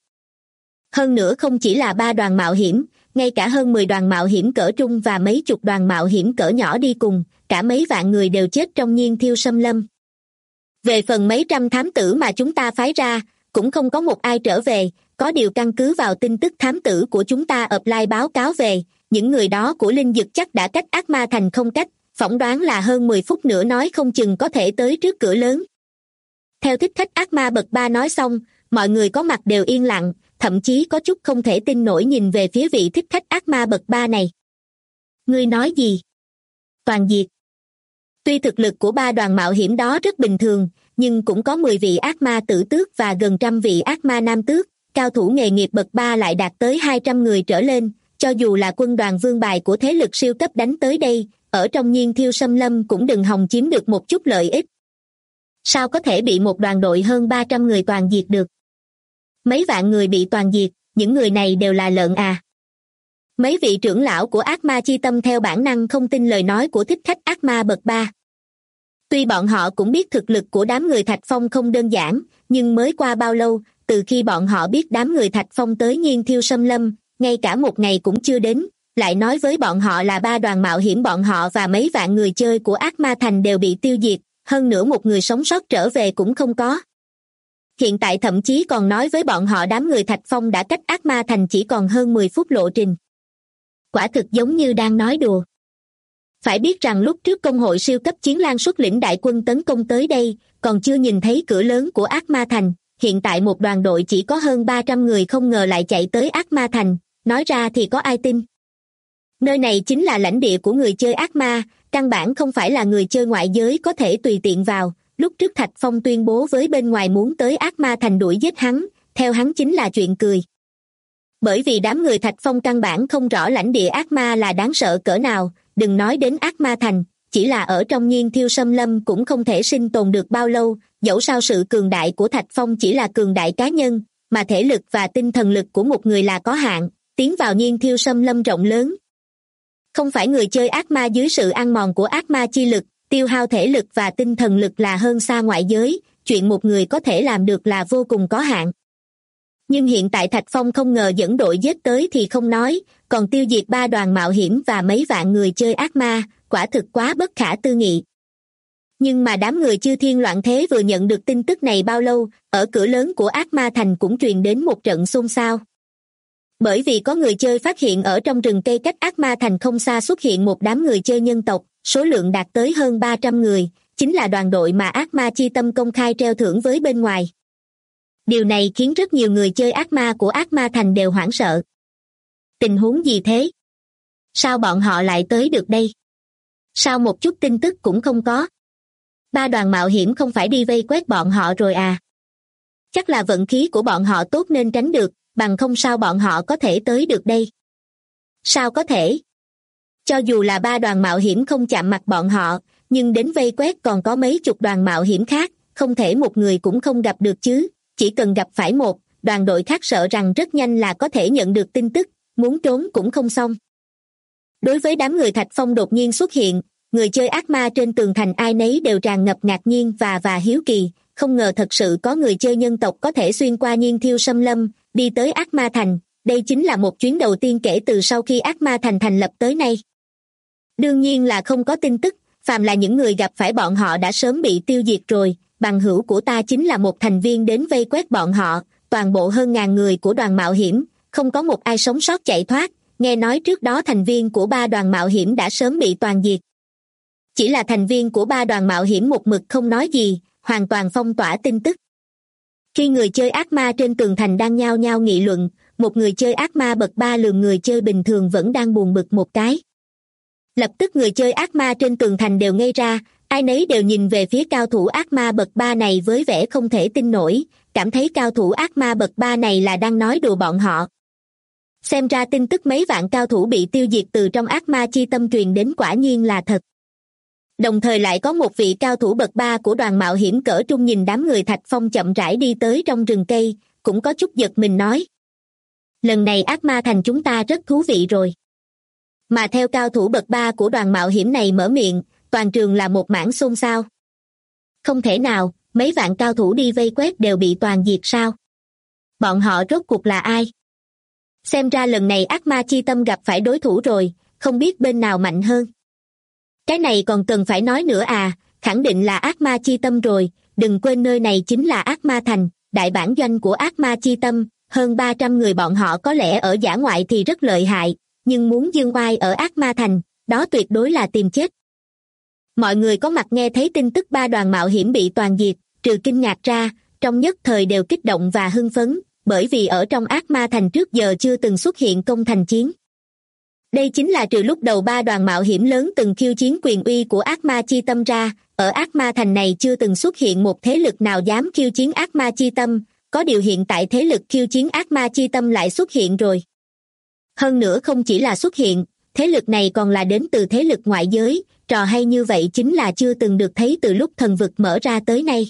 Hơn nữa không chỉ là 3 đoàn mạo hiểm, ngay cả hơn 10 đoàn mạo hiểm cỡ trung và mấy chục đoàn mạo hiểm cỡ nhỏ đi cùng, cả mấy vạn người đều chết trong Nhiên Thiêu Xâm Lâm. Về phần mấy trăm thám tử mà chúng ta phái ra, cũng không có một ai trở về, có điều căn cứ vào tin tức thám tử của chúng ta offline báo cáo về, những người đó của linh dực chắc đã cách ác ma thành không cách, phỏng đoán là hơn 10 phút nữa nói không chừng có thể tới trước cửa lớn. Theo thích khách ác ma bậc 3 nói xong, mọi người có mặt đều yên lặng, thậm chí có chút không thể tin nổi nhìn về phía vị thích khách ác ma bậc 3 này. Ngươi nói gì? Toàn diệt. Tuy thực lực của 3 đoàn mạo hiểm đó rất bình thường, nhưng cũng có 10 vị ác ma tử tước và gần trăm vị ác ma nam tước, cao thủ nghề nghiệp bậc 3 lại đạt tới 200 người trở lên, cho dù là quân đoàn vương bài của thế lực siêu cấp đánh tới đây, ở trong Nhiên Thiêu Xâm Lâm cũng đừng hòng chiếm được một chút lợi ích. Sao có thể bị một đoàn đội hơn 300 người toàn diệt được? Mấy vạn người bị toàn diệt, những người này đều là lợn à? Mấy vị trưởng lão của ác ma chi tâm theo bản năng không tin lời nói của thích khách ác ma bậc 3. Tuy bọn họ cũng biết thực lực của đám người Thạch Phong không đơn giản, nhưng mới qua bao lâu, từ khi bọn họ biết đám người Thạch Phong tới Nhiên Thiêu Xâm Lâm, ngay cả một ngày cũng chưa đến, lại nói với bọn họ là 3 đoàn mạo hiểm bọn họ và mấy vạn người chơi của ác ma thành đều bị tiêu diệt, hơn nữa một người sống sót trở về cũng không có. Hiện tại thậm chí còn nói với bọn họ đám người Thạch Phong đã cách ác ma thành chỉ còn hơn 10 phút lộ trình. Quả thực giống như đang nói đùa. Phải biết rằng lúc trước công hội siêu cấp chiến lang xuất lĩnh đại quân tấn công tới đây, còn chưa nhìn thấy cửa lớn của ác ma thành, hiện tại một đoàn đội chỉ có hơn 300 người không ngờ lại chạy tới ác ma thành, nói ra thì có ai tin. Nơi này chính là lãnh địa của người chơi ác ma, căn bản không phải là người chơi ngoại giới có thể tùy tiện vào. Lúc trước Thạch Phong tuyên bố với bên ngoài muốn tới ác ma thành đuổi giết hắn, theo hắn chính là chuyện cười. Bởi vì đám người Thạch Phong căn bản không rõ lãnh địa ác ma là đáng sợ cỡ nào, đừng nói đến ác ma thành, chỉ là ở trong Nhiên Thiêu Xâm Lâm cũng không thể sinh tồn được bao lâu, dẫu sao sự cường đại của Thạch Phong chỉ là cường đại cá nhân, mà thể lực và tinh thần lực của một người là có hạn, tiến vào Nhiên Thiêu Xâm Lâm rộng lớn. Không phải người chơi ác ma dưới sự ăn mòn của ác ma chi lực, tiêu hao thể lực và tinh thần lực là hơn xa ngoại giới, chuyện một người có thể làm được là vô cùng có hạn. Nhưng hiện tại Thạch Phong không ngờ dẫn đội giết tới thì không nói, còn tiêu diệt 3 đoàn mạo hiểm và mấy vạn người chơi ác ma, quả thực quá bất khả tư nghị. Nhưng mà đám người Chư Thiên Loạn Thế vừa nhận được tin tức này bao lâu, ở cửa lớn của Ác Ma Thành cũng truyền đến một trận xôn xao. Bởi vì có người chơi phát hiện ở trong rừng cây cách Ác Ma Thành không xa xuất hiện một đám người chơi nhân tộc, số lượng đạt tới hơn 300 người, chính là đoàn đội mà Ác Ma Chi Tâm công khai treo thưởng với bên ngoài. Điều này khiến rất nhiều người chơi ác ma của Ác Ma Thành đều hoảng sợ. Tình huống gì thế? Sao bọn họ lại tới được đây? Sao một chút tin tức cũng không có? Ba đoàn mạo hiểm không phải đi vây quét bọn họ rồi à? Chắc là vận khí của bọn họ tốt nên tránh được, bằng không sao bọn họ có thể tới được đây? Sao có thể? Cho dù là ba đoàn mạo hiểm không chạm mặt bọn họ, nhưng đến vây quét còn có mấy chục đoàn mạo hiểm khác, không thể một người cũng không gặp được chứ. Chỉ cần gặp phải một đoàn đội khác sợ rằng rất nhanh là có thể nhận được tin tức, muốn trốn cũng không xong. Đối với đám người Thạch Phong đột nhiên xuất hiện, người chơi ác ma trên tường thành ai nấy đều tràn ngập ngạc nhiên và hiếu kỳ, không ngờ thật sự có người chơi nhân tộc có thể xuyên qua Nhiên Thiêu Xâm Lâm, đi tới Ác Ma Thành, đây chính là một chuyến đầu tiên kể từ sau khi Ác Ma Thành thành lập tới nay. Đương nhiên là không có tin tức, phàm là những người gặp phải bọn họ đã sớm bị tiêu diệt rồi, bằng hữu của ta chính là một thành viên đến vây quét bọn họ, toàn bộ hơn 1000 người của đoàn mạo hiểm, không có một ai sống sót chạy thoát, nghe nói trước đó thành viên của ba đoàn mạo hiểm đã sớm bị toàn diệt. Chỉ là thành viên của ba đoàn mạo hiểm một mực không nói gì, hoàn toàn phong tỏa tin tức. Khi người chơi ác ma trên tường thành đang nhao nhao nghị luận, một người chơi ác ma bậc 3 lườm người chơi bình thường vẫn đang buồn bực một cái. Lập tức người chơi ác ma trên tường thành đều ngây ra, ai nấy đều nhìn về phía cao thủ ác ma bậc 3 này với vẻ không thể tin nổi, cảm thấy cao thủ ác ma bậc 3 này là đang nói đùa bọn họ. Xem ra tin tức mấy vạn cao thủ bị tiêu diệt từ trong ác ma chi tâm truyền đến quả nhiên là thật. Đồng thời lại có một vị cao thủ bậc 3 của đoàn mạo hiểm cỡ trung nhìn đám người Thạch Phong chậm rãi đi tới trong rừng cây, cũng có chút giật mình nói. Lần này ác ma thành chúng ta rất thú vị rồi. Mà theo cao thủ bậc 3 của đoàn mạo hiểm này mở miệng, toàn trường là một mảng xôn xao. Không thể nào, mấy vạn cao thủ đi vây quét đều bị toàn diệt sao? Bọn họ rốt cuộc là ai? Xem ra lần này ác ma chi tâm gặp phải đối thủ rồi, không biết bên nào mạnh hơn. Cái này còn cần phải nói nữa à, khẳng định là ác ma chi tâm rồi, đừng quên nơi này chính là ác ma thành, đại bản doanh của ác ma chi tâm, hơn 300 người bọn họ có lẽ ở dã ngoại thì rất lợi hại, nhưng muốn dương oai ở ác ma thành, đó tuyệt đối là tìm chết. Mọi người có mặt nghe thấy tin tức ba đoàn mạo hiểm bị toàn diệt, trừ kinh ngạc ra, trong nhất thời đều kích động và hưng phấn, bởi vì ở trong ác ma thành trước giờ chưa từng xuất hiện công thành chiến. Đây chính là trừ lúc đầu ba đoàn mạo hiểm lớn từng khiêu chiến quyền uy của ác ma chi tâm ra, ở ác ma thành này chưa từng xuất hiện một thế lực nào dám khiêu chiến ác ma chi tâm, có điều hiện tại thế lực khiêu chiến ác ma chi tâm lại xuất hiện rồi. Hơn nữa không chỉ là xuất hiện, thế lực này còn là đến từ thế lực ngoại giới, trò hay như vậy chính là chưa từng được thấy từ lúc thần vực mở ra tới nay.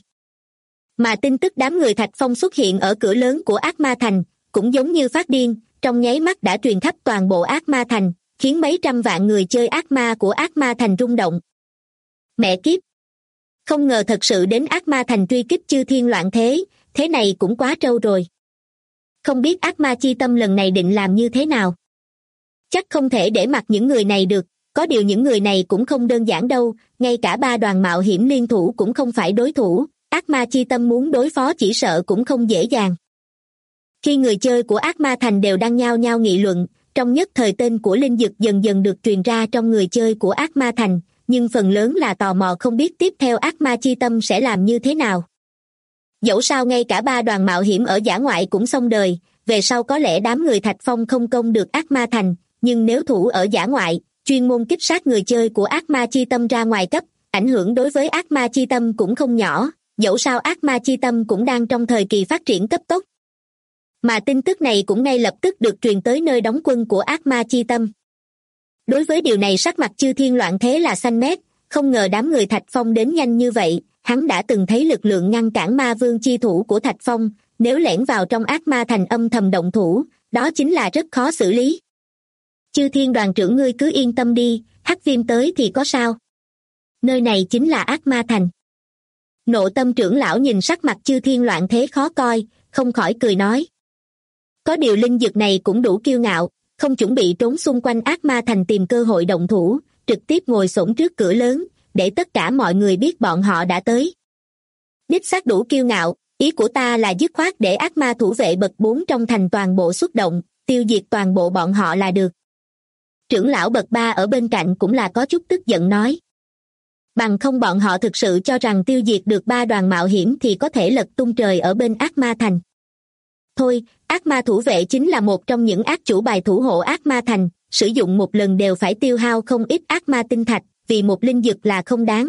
Mà tin tức đám người Thạch Phong xuất hiện ở cửa lớn của ác ma thành, cũng giống như phát điên, trong nháy mắt đã truyền khắp toàn bộ ác ma thành, khiến mấy trăm vạn người chơi ác ma của ác ma thành rung động. Mẹ kiếp! Không ngờ thật sự đến ác ma thành truy kích Chư Thiên Loạn Thế, thế này cũng quá trâu rồi. Không biết ác ma chi tâm lần này định làm như thế nào? Chắc không thể để mặc những người này được, có điều những người này cũng không đơn giản đâu, ngay cả ba đoàn mạo hiểm liên thủ cũng không phải đối thủ, ác ma chi tâm muốn đối phó chỉ sợ cũng không dễ dàng. Khi người chơi của ác ma thành đều đang nhao nhao nghị luận, trong nhất thời tên của Linh Dực dần dần được truyền ra trong người chơi của ác ma thành, nhưng phần lớn là tò mò không biết tiếp theo ác ma chi tâm sẽ làm như thế nào. Dẫu sao ngay cả ba đoàn mạo hiểm ở dã ngoại cũng xong đời, về sau có lẽ đám người Thạch Phong không công được ác ma thành, nhưng nếu thủ ở dã ngoại, chuyên môn kích sát người chơi của ác ma chi tâm ra ngoài cấp, ảnh hưởng đối với ác ma chi tâm cũng không nhỏ, dẫu sao ác ma chi tâm cũng đang trong thời kỳ phát triển cấp tốc. Mà tin tức này cũng ngay lập tức được truyền tới nơi đóng quân của ác ma chi tâm. Đối với điều này sắc mặt Chư Thiên Loạn Thế là xanh mét, không ngờ đám người Thạch Phong đến nhanh như vậy, hắn đã từng thấy lực lượng ngăn cản ma vương chi thủ của Thạch Phong, nếu lẻn vào trong ác ma thành âm thầm động thủ, đó chính là rất khó xử lý. Chư Thiên đoàn trưởng ngươi cứ yên tâm đi, Hắc Viêm tới thì có sao? Nơi này chính là ác ma thành. Nộ Tâm trưởng lão nhìn sắc mặt Chư Thiên Loạn Thế khó coi, không khỏi cười nói. Có điều Linh Dực này cũng đủ kiêu ngạo, không chuẩn bị trốn xung quanh ác ma thành tìm cơ hội động thủ, trực tiếp ngồi xổm trước cửa lớn, để tất cả mọi người biết bọn họ đã tới. Đích xác đủ kiêu ngạo, ý của ta là dứt khoát để ác ma thủ vệ bậc 4 trong thành toàn bộ xuất động, tiêu diệt toàn bộ bọn họ là được. Trưởng lão bậc 3 ở bên cạnh cũng là có chút tức giận nói. Bằng không bọn họ thực sự cho rằng tiêu diệt được 3 đoàn mạo hiểm thì có thể lật tung trời ở bên ác ma thành. Thôi, ác ma thủ vệ chính là một trong những ác chủ bài thủ hộ ác ma thành, sử dụng một lần đều phải tiêu hao không ít ác ma tinh thạch, vì một linh dược là không đáng.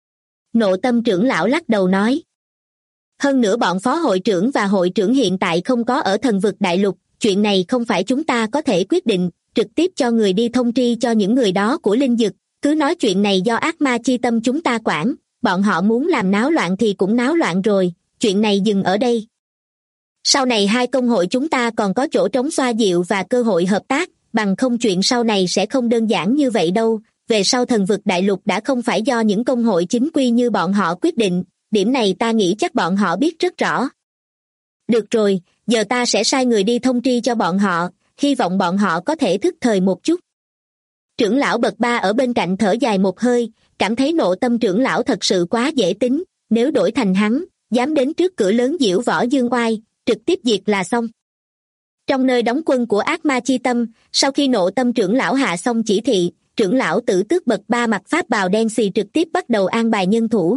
Nộ tâm trưởng lão lắc đầu nói. Hơn nữa bọn phó hội trưởng và hội trưởng hiện tại không có ở thần vực đại lục, chuyện này không phải chúng ta có thể quyết định, trực tiếp cho người đi thông tri cho những người đó của linh dược, cứ nói chuyện này do ác ma chi tâm chúng ta quản, bọn họ muốn làm náo loạn thì cũng náo loạn rồi, chuyện này dừng ở đây. Sau này 2 công hội chúng ta còn có chỗ trống xoa dịu và cơ hội hợp tác, bằng không chuyện sau này sẽ không đơn giản như vậy đâu, về sau thần vực đại lục đã không phải do những công hội chính quy như bọn họ quyết định, điểm này ta nghĩ chắc bọn họ biết rất rõ. Được rồi, giờ ta sẽ sai người đi thông tri cho bọn họ, hy vọng bọn họ có thể thức thời một chút. Trưởng lão bậc 3 ở bên cạnh thở dài một hơi, cảm thấy Nộ tâm trưởng lão thật sự quá dễ tính, nếu đổi thành hắn, dám đến trước cửa lớn diễu võ dương oai, trực tiếp diệt là xong. Trong nơi đóng quân của ác ma chi tâm, sau khi Nộ tâm trưởng lão hạ xong chỉ thị, trưởng lão Tử Tước bậc 3 mặc pháp bào đen xì trực tiếp bắt đầu an bài nhân thủ.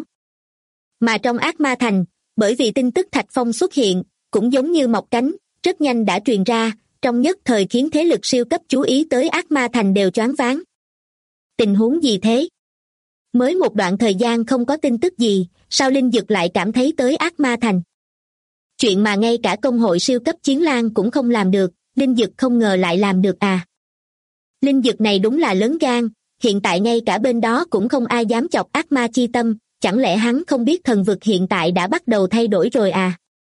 Mà trong ác ma thành, bởi vì tin tức Thạch Phong xuất hiện, cũng giống như mọc cánh, rất nhanh đã truyền ra, trong nhất thời khiến thế lực siêu cấp chú ý tới ác ma thành đều choáng váng. Tình huống gì thế? Mới một đoạn thời gian không có tin tức gì, sao Linh Dực lại cảm thấy tới ác ma thành? Chuyện mà ngay cả công hội siêu cấp Chiến Lang cũng không làm được, Linh Dực không ngờ lại làm được à. Linh Dực này đúng là lớn gan, hiện tại ngay cả bên đó cũng không ai dám chọc ác ma chi tâm, chẳng lẽ hắn không biết thần vực hiện tại đã bắt đầu thay đổi rồi à?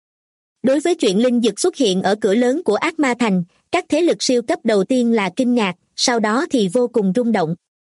Đối với chuyện Linh Dực xuất hiện ở cửa lớn của ác ma thành, các thế lực siêu cấp đầu tiên là kinh ngạc, sau đó thì vô cùng rung động.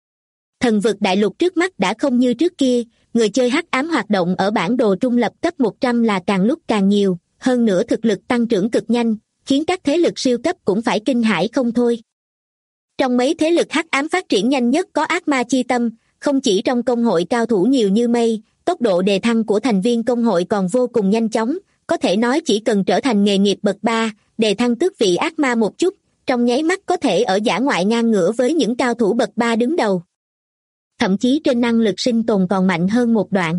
Thần vực đại lục trước mắt đã không như trước kia, người chơi hắc ám hoạt động ở bản đồ trung lập cấp 100 là càng lúc càng nhiều, hơn nữa thực lực tăng trưởng cực nhanh, khiến các thế lực siêu cấp cũng phải kinh hãi không thôi. Trong mấy thế lực hắc ám phát triển nhanh nhất có ác ma chi tâm, không chỉ trong công hội cao thủ nhiều như mây, tốc độ đề thăng của thành viên công hội còn vô cùng nhanh chóng, có thể nói chỉ cần trở thành nghề nghiệp bậc 3, đề thăng tước vị ác ma một chút, trong nháy mắt có thể ở dã ngoại ngang ngửa với những cao thủ bậc 3 đứng đầu. Thậm chí trên năng lực sinh tồn còn mạnh hơn một đoạn.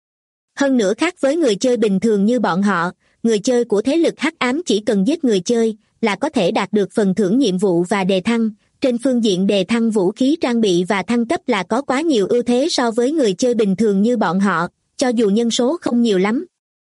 Hơn nữa khác với người chơi bình thường như bọn họ, người chơi của thế lực hắc ám chỉ cần giết người chơi là có thể đạt được phần thưởng nhiệm vụ và đề thăng. Trên phương diện đề thăng vũ khí trang bị và thăng cấp là có quá nhiều ưu thế so với người chơi bình thường như bọn họ, cho dù nhân số không nhiều lắm.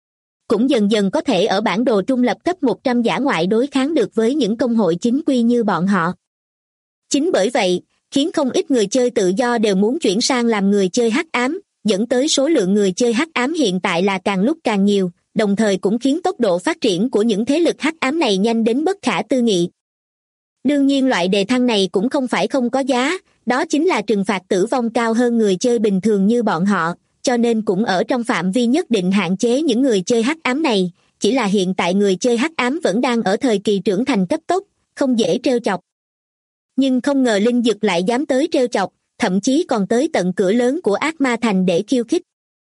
Cũng dần dần có thể ở bản đồ trung lập cấp 100 dã ngoại đối kháng được với những công hội chính quy như bọn họ. Chính bởi vậy, khiến không ít người chơi tự do đều muốn chuyển sang làm người chơi hắc ám, dẫn tới số lượng người chơi hắc ám hiện tại là càng lúc càng nhiều, đồng thời cũng khiến tốc độ phát triển của những thế lực hắc ám này nhanh đến bất khả tư nghị. Đương nhiên loại đề thăng này cũng không phải không có giá, đó chính là trừng phạt tử vong cao hơn người chơi bình thường như bọn họ, cho nên cũng ở trong phạm vi nhất định hạn chế những người chơi hắc ám này, chỉ là hiện tại người chơi hắc ám vẫn đang ở thời kỳ trưởng thành cấp tốc, không dễ trêu chọc. Nhưng không ngờ Linh Dực lại dám tới trêu chọc, thậm chí còn tới tận cửa lớn của ác ma thành để khiêu khích.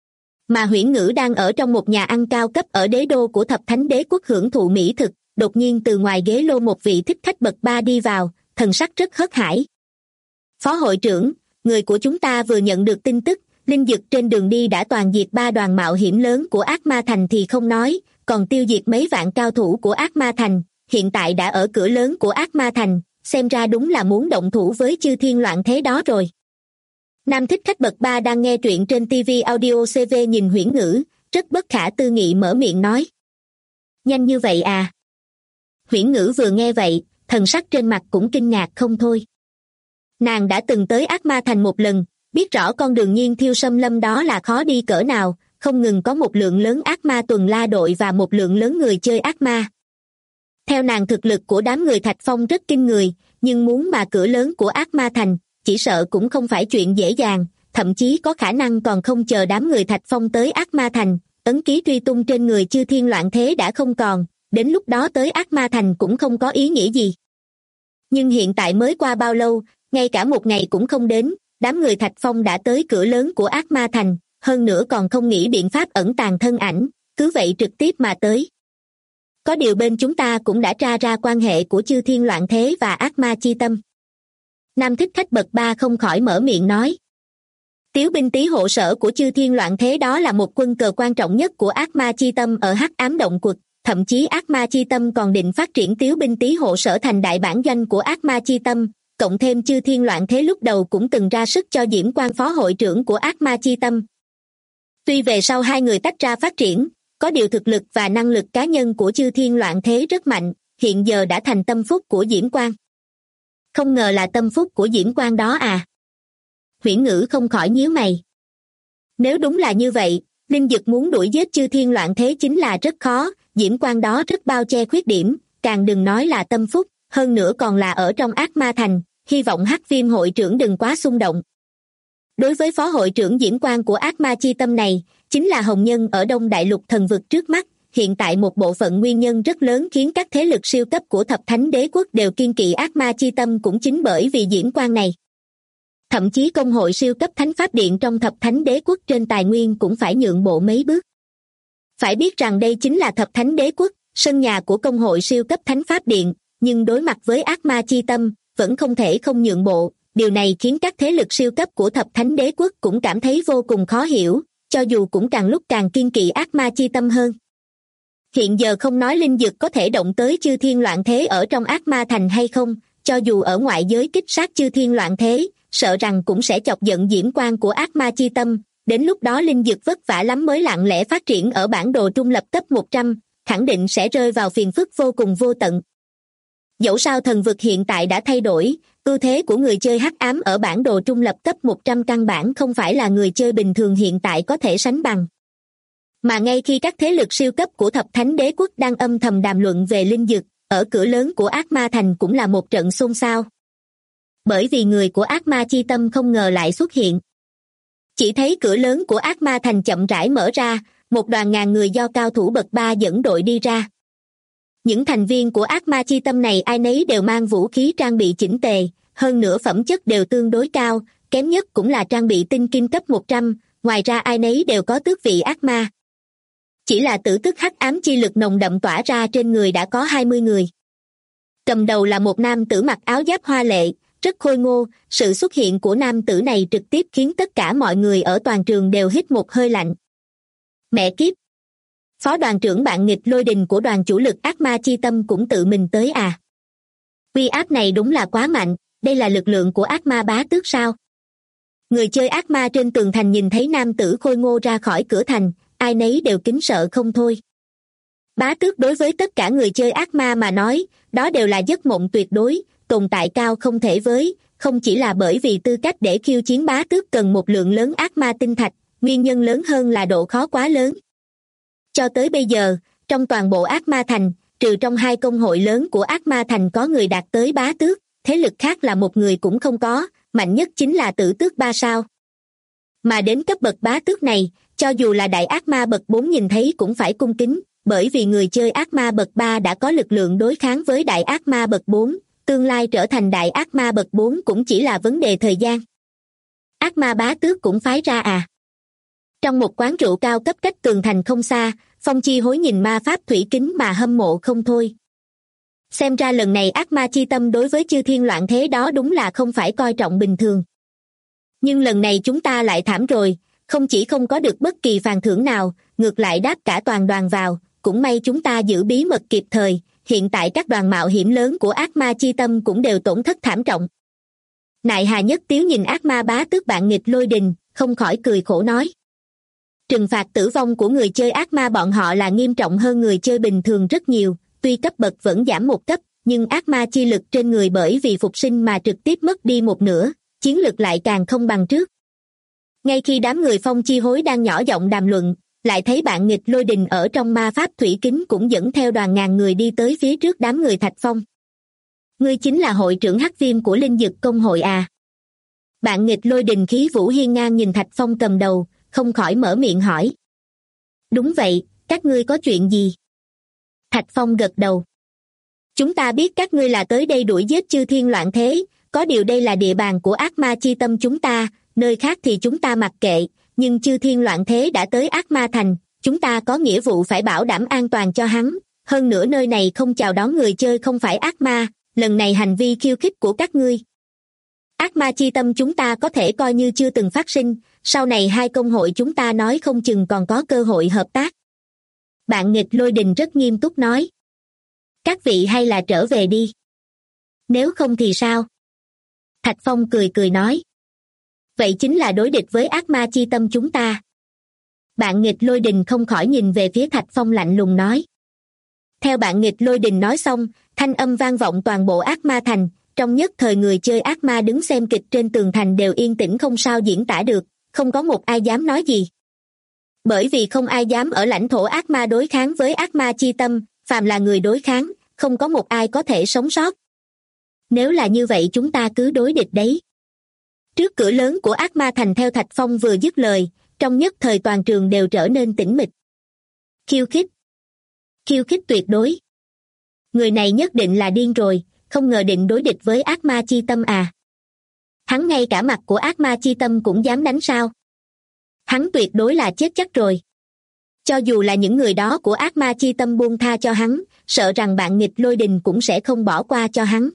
Mà Huyễn Ngữ đang ở trong một nhà ăn cao cấp ở đế đô của Thập Thánh Đế quốc hưởng thụ mỹ thực, đột nhiên từ ngoài ghế lô một vị thích khách bậc 3 đi vào, thần sắc rất hớt hải. Phó hội trưởng, người của chúng ta vừa nhận được tin tức, Linh Dực trên đường đi đã toàn diệt 3 đoàn mạo hiểm lớn của ác ma thành thì không nói, còn tiêu diệt mấy vạn cao thủ của ác ma thành, hiện tại đã ở cửa lớn của ác ma thành, xem ra đúng là muốn động thủ với chư thiên loạn thế đó rồi. Nam thích khách bậc 3 đang nghe truyện trên TV Audio CV nhìn Huyễn Ngữ, rất bất khả tư nghị mở miệng nói. Nhanh như vậy à? Huyễn Ngữ vừa nghe vậy, thần sắc trên mặt cũng kinh ngạc không thôi. Nàng đã từng tới ác ma thành một lần, biết rõ con đường nhiên thiêu xâm lâm đó là khó đi cỡ nào, không ngừng có một lượng lớn ác ma tuần la đội và một lượng lớn người chơi ác ma. Theo nàng thực lực của đám người Thạch Phong rất kinh người, nhưng muốn mà cửa lớn của ác ma thành, chỉ sợ cũng không phải chuyện dễ dàng, thậm chí có khả năng còn không chờ đám người Thạch Phong tới ác ma thành, ấn ký truy tung trên người chư thiên loạn thế đã không còn, đến lúc đó tới ác ma thành cũng không có ý nghĩa gì. Nhưng hiện tại mới qua bao lâu, ngay cả một ngày cũng không đến, đám người Thạch Phong đã tới cửa lớn của Ác Ma Thành, hơn nữa còn không nghĩ biện pháp ẩn tàng thân ảnh, cứ vậy trực tiếp mà tới. Có điều bên chúng ta cũng đã tra ra quan hệ của Chư Thiên Loạn Thế và Ác Ma Chi Tâm. Nam Thích Khách bậc 3 không khỏi mở miệng nói. Tiếu binh tý hộ sở của Chư Thiên Loạn Thế đó là một quân cờ quan trọng nhất của Ác Ma Chi Tâm ở Hắc Ám Động Quật, thậm chí Ác Ma Chi Tâm còn định phát triển Tiếu binh tý hộ sở thành đại bản doanh của Ác Ma Chi Tâm, cộng thêm Chư Thiên Loạn Thế lúc đầu cũng từng ra sức cho Diễm Quang phó hội trưởng của Ác Ma Chi Tâm. Tuy về sau hai người tách ra phát triển, có điều thực lực và năng lực cá nhân của Chư Thiên Loạn Thế rất mạnh, hiện giờ đã thành tâm phúc của Diễm Quang. Không ngờ là tâm phúc của Diễm Quang đó à? Huyễn Ngữ không khỏi nhíu mày. Nếu đúng là như vậy, Linh Dực muốn đuổi giết Chư Thiên Loạn Thế chính là rất khó, Diễm Quang đó rất bao che khuyết điểm, càng đừng nói là tâm phúc, hơn nữa còn là ở trong Ác Ma Thành, hy vọng Hắc Viêm hội trưởng đừng quá xung động. Đối với phó hội trưởng Diễm Quang của Ác Ma Chi Tâm này, chính là hồng nhân ở Đông Đại Lục thần vực trước mắt, hiện tại một bộ phận nguyên nhân rất lớn khiến các thế lực siêu cấp của Thập Thánh Đế Quốc đều kiêng kỵ Ác Ma Chi Tâm cũng chính bởi vì Diễm Quang này. Thậm chí công hội siêu cấp Thánh Pháp Điện trong Thập Thánh Đế Quốc trên tài nguyên cũng phải nhượng bộ mấy bước. Phải biết rằng đây chính là Thập Thánh Đế Quốc, sân nhà của công hội siêu cấp Thánh Pháp Điện, nhưng đối mặt với Ác Ma Chi Tâm, vẫn không thể không nhượng bộ. Điều này khiến các thế lực siêu cấp của Thập Thánh Đế Quốc cũng cảm thấy vô cùng khó hiểu, cho dù cũng càng lúc càng kiêng kỵ Ác Ma Chi Tâm hơn. Hiện giờ không nói Linh Dực có thể động tới Chư Thiên Loạn Thế ở trong Ác Ma Thành hay không, cho dù ở ngoại giới kích sát Chư Thiên Loạn Thế, sợ rằng cũng sẽ chọc giận Diễm Quang của Ác Ma Chi Tâm, đến lúc đó Linh Dực vất vả lắm mới lặng lẽ phát triển ở bản đồ trung lập cấp 100, khẳng định sẽ rơi vào phiền phức vô cùng vô tận. Dẫu sao thần vực hiện tại đã thay đổi, ưu thế của người chơi hắc ám ở bản đồ trung lập cấp 100 căn bản không phải là người chơi bình thường hiện tại có thể sánh bằng. Mà ngay khi các thế lực siêu cấp của Thập Thánh Đế Quốc đang âm thầm đàm luận về Linh Dực, ở cửa lớn của Ác Ma Thành cũng là một trận xôn xao. Bởi vì người của Ác Ma Chi Tâm không ngờ lại xuất hiện. Chỉ thấy cửa lớn của Ác Ma Thành chậm rãi mở ra, một đoàn ngàn người do cao thủ bậc 3 dẫn đội đi ra. Những thành viên của Ác Ma Chi Tâm này ai nấy đều mang vũ khí trang bị chỉnh tề, hơn nữa phẩm chất đều tương đối cao, kém nhất cũng là trang bị tinh kim cấp 100, ngoài ra ai nấy đều có tước vị ác ma. Chỉ là tử tức hắc ám chi lực nồng đậm tỏa ra trên người đã có 20 người. Cầm đầu là một nam tử mặc áo giáp hoa lệ, rất khôi ngô, sự xuất hiện của nam tử này trực tiếp khiến tất cả mọi người ở toàn trường đều hít một hơi lạnh. Mẹ kiếp! Phó đoàn trưởng Bạn Nghịch Lôi Đình của đoàn chủ lực Ác Ma Chi Tâm cũng tự mình tới à? Uy áp này đúng là quá mạnh, đây là lực lượng của ác ma bá tước sao? Người chơi ác ma trên tường thành nhìn thấy nam tử khôi ngô ra khỏi cửa thành, ai nấy đều kính sợ không thôi. Bá tước đối với tất cả người chơi ác ma mà nói, đó đều là giấc mộng tuyệt đối, tồn tại cao không thể với, không chỉ là bởi vì tư cách để khiêu chiến bá tước cần một lượng lớn ác ma tinh thạch, nguyên nhân lớn hơn là độ khó quá lớn. Cho tới bây giờ, trong toàn bộ Ác Ma Thành, trừ trong hai công hội lớn của Ác Ma Thành có người đạt tới bá tước, thế lực khác là một người cũng không có, mạnh nhất chính là tử tước 3 sao. Mà đến cấp bậc bá tước này, cho dù là đại ác ma bậc 4 nhìn thấy cũng phải cung kính, bởi vì người chơi ác ma bậc 3 đã có lực lượng đối kháng với đại ác ma bậc 4, tương lai trở thành đại ác ma bậc 4 cũng chỉ là vấn đề thời gian. Ác ma bá tước cũng phái ra à? Trong một quán rượu cao cấp cách tường thành không xa, Phong Chi Hối nhìn ma pháp thủy kính mà hâm mộ không thôi. Xem ra lần này Ác Ma Chi Tâm đối với Chư Thiên Loạn Thế đó đúng là không phải coi trọng bình thường. Nhưng lần này chúng ta lại thảm rồi, không chỉ không có được bất kỳ phần thưởng nào, ngược lại đáp cả toàn đoàn vào, cũng may chúng ta giữ bí mật kịp thời, hiện tại các đoàn mạo hiểm lớn của Ác Ma Chi Tâm cũng đều tổn thất thảm trọng. Nại Hà Nhất Tiếu nhìn ác ma bá tước Bạn Nghịch Lôi Đình, không khỏi cười khổ nói. Trừng phạt tử vong của người chơi ác ma bọn họ là nghiêm trọng hơn người chơi bình thường rất nhiều, tuy cấp bậc vẫn giảm một cấp, nhưng ác ma chi lực trên người bởi vì phục sinh mà trực tiếp mất đi một nửa, chiến lực lại càng không bằng trước. Ngay khi đám người Phong Chi Hối đang nhỏ giọng đàm luận, lại thấy Bạn Nghịch Lôi Đình ở trong ma pháp thủy kính cũng dẫn theo đoàn ngàn người đi tới phía trước đám người Thạch Phong. Ngươi chính là hội trưởng Hắc Viêm của Linh Dực công hội à? Bạn Nghịch Lôi Đình khí vũ hiên ngang nhìn Thạch Phong cầm đầu, không khỏi mở miệng hỏi. Đúng vậy, các ngươi có chuyện gì? Thạch Phong gật đầu. Chúng ta biết các ngươi là tới đây đuổi giết Chư Thiên Loạn Thế, có điều đây là địa bàn của ác ma chi tâm chúng ta, nơi khác thì chúng ta mặc kệ, nhưng chư thiên loạn thế đã tới ác ma thành, chúng ta có nghĩa vụ phải bảo đảm an toàn cho hắn, hơn nữa nơi này không chào đón người chơi không phải ác ma, lần này hành vi khiêu khích của các ngươi. Ác ma chi tâm chúng ta có thể coi như chưa từng phát sinh, sau này hai công hội chúng ta nói không chừng còn có cơ hội hợp tác. Bạn nghịch Lôi Đình rất nghiêm túc nói. Các vị hay là trở về đi. Nếu không thì sao? Thạch Phong cười cười nói. Vậy chính là đối địch với ác ma chi tâm chúng ta. Bạn nghịch Lôi Đình không khỏi nhìn về phía Thạch Phong lạnh lùng nói. Theo bạn nghịch Lôi Đình nói xong, thanh âm vang vọng toàn bộ ác ma thành, trong nhất thời người chơi ác ma đứng xem kịch trên tường thành đều yên tĩnh không sao diễn tả được, không có một ai dám nói gì. Bởi vì không ai dám ở lãnh thổ ác ma đối kháng với ác ma chi tâm, phàm là người đối kháng, không có một ai có thể sống sót. Nếu là như vậy chúng ta cứ đối địch đấy. Trước cửa lớn của ác ma thành theo Thạch Phong vừa dứt lời, trong nhất thời toàn trường đều trở nên tĩnh mịch. Khiêu khích. Khiêu khích tuyệt đối. Người này nhất định là điên rồi, không ngờ định đối địch với ác ma chi tâm à. Hắn ngay cả mặt của ác ma chi tâm cũng dám đánh sao? Hắn tuyệt đối là chết chắc rồi. Cho dù là những người đó của ác ma chi tâm buông tha cho hắn, sợ rằng bạn nghịch Lôi Đình cũng sẽ không bỏ qua cho hắn.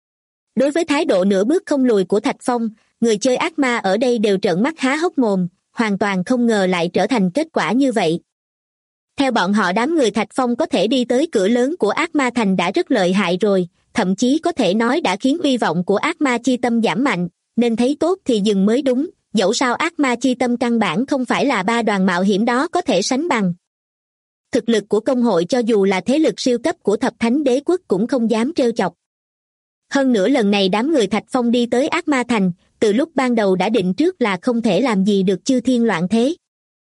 Đối với thái độ nửa bước không lùi của Thạch Phong, người chơi ác ma ở đây đều trợn mắt há hốc mồm, hoàn toàn không ngờ lại trở thành kết quả như vậy. Theo bọn họ đám người Thạch Phong có thể đi tới cửa lớn của ác ma thành đã rất lợi hại rồi, thậm chí có thể nói đã khiến uy vọng của ác ma chi tâm giảm mạnh, nên thấy tốt thì dừng mới đúng, dẫu sao ác ma chi tâm căn bản không phải là ba đoàn mạo hiểm đó có thể sánh bằng. Thực lực của công hội cho dù là thế lực siêu cấp của thập thánh đế quốc cũng không dám trêu chọc. Hơn nữa lần này đám người Thạch Phong đi tới ác ma thành, từ lúc ban đầu đã định trước là không thể làm gì được chư thiên loạn thế.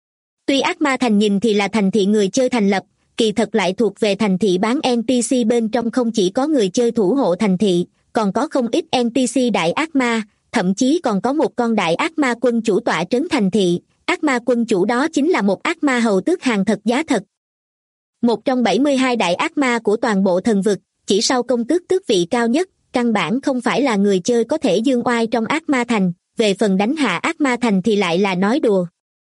Tuy ác ma thành nhìn thì là thành thị người chơi thành lập, kỳ thật lại thuộc về thành thị bán NPC, bên trong không chỉ có người chơi thủ hộ thành thị, còn có không ít NPC đại ác ma, thậm chí còn có một con đại ác ma quân chủ tọa trấn thành thị, ác ma quân chủ đó chính là một ác ma hầu tước hàng thật giá thật. Một trong 72 đại ác ma của toàn bộ thần vực, chỉ sau công tước tước vị cao nhất, căn bản không phải là người chơi có thể dương oai trong ác ma thành, về phần đánh hạ ác ma thành thì lại là nói đùa.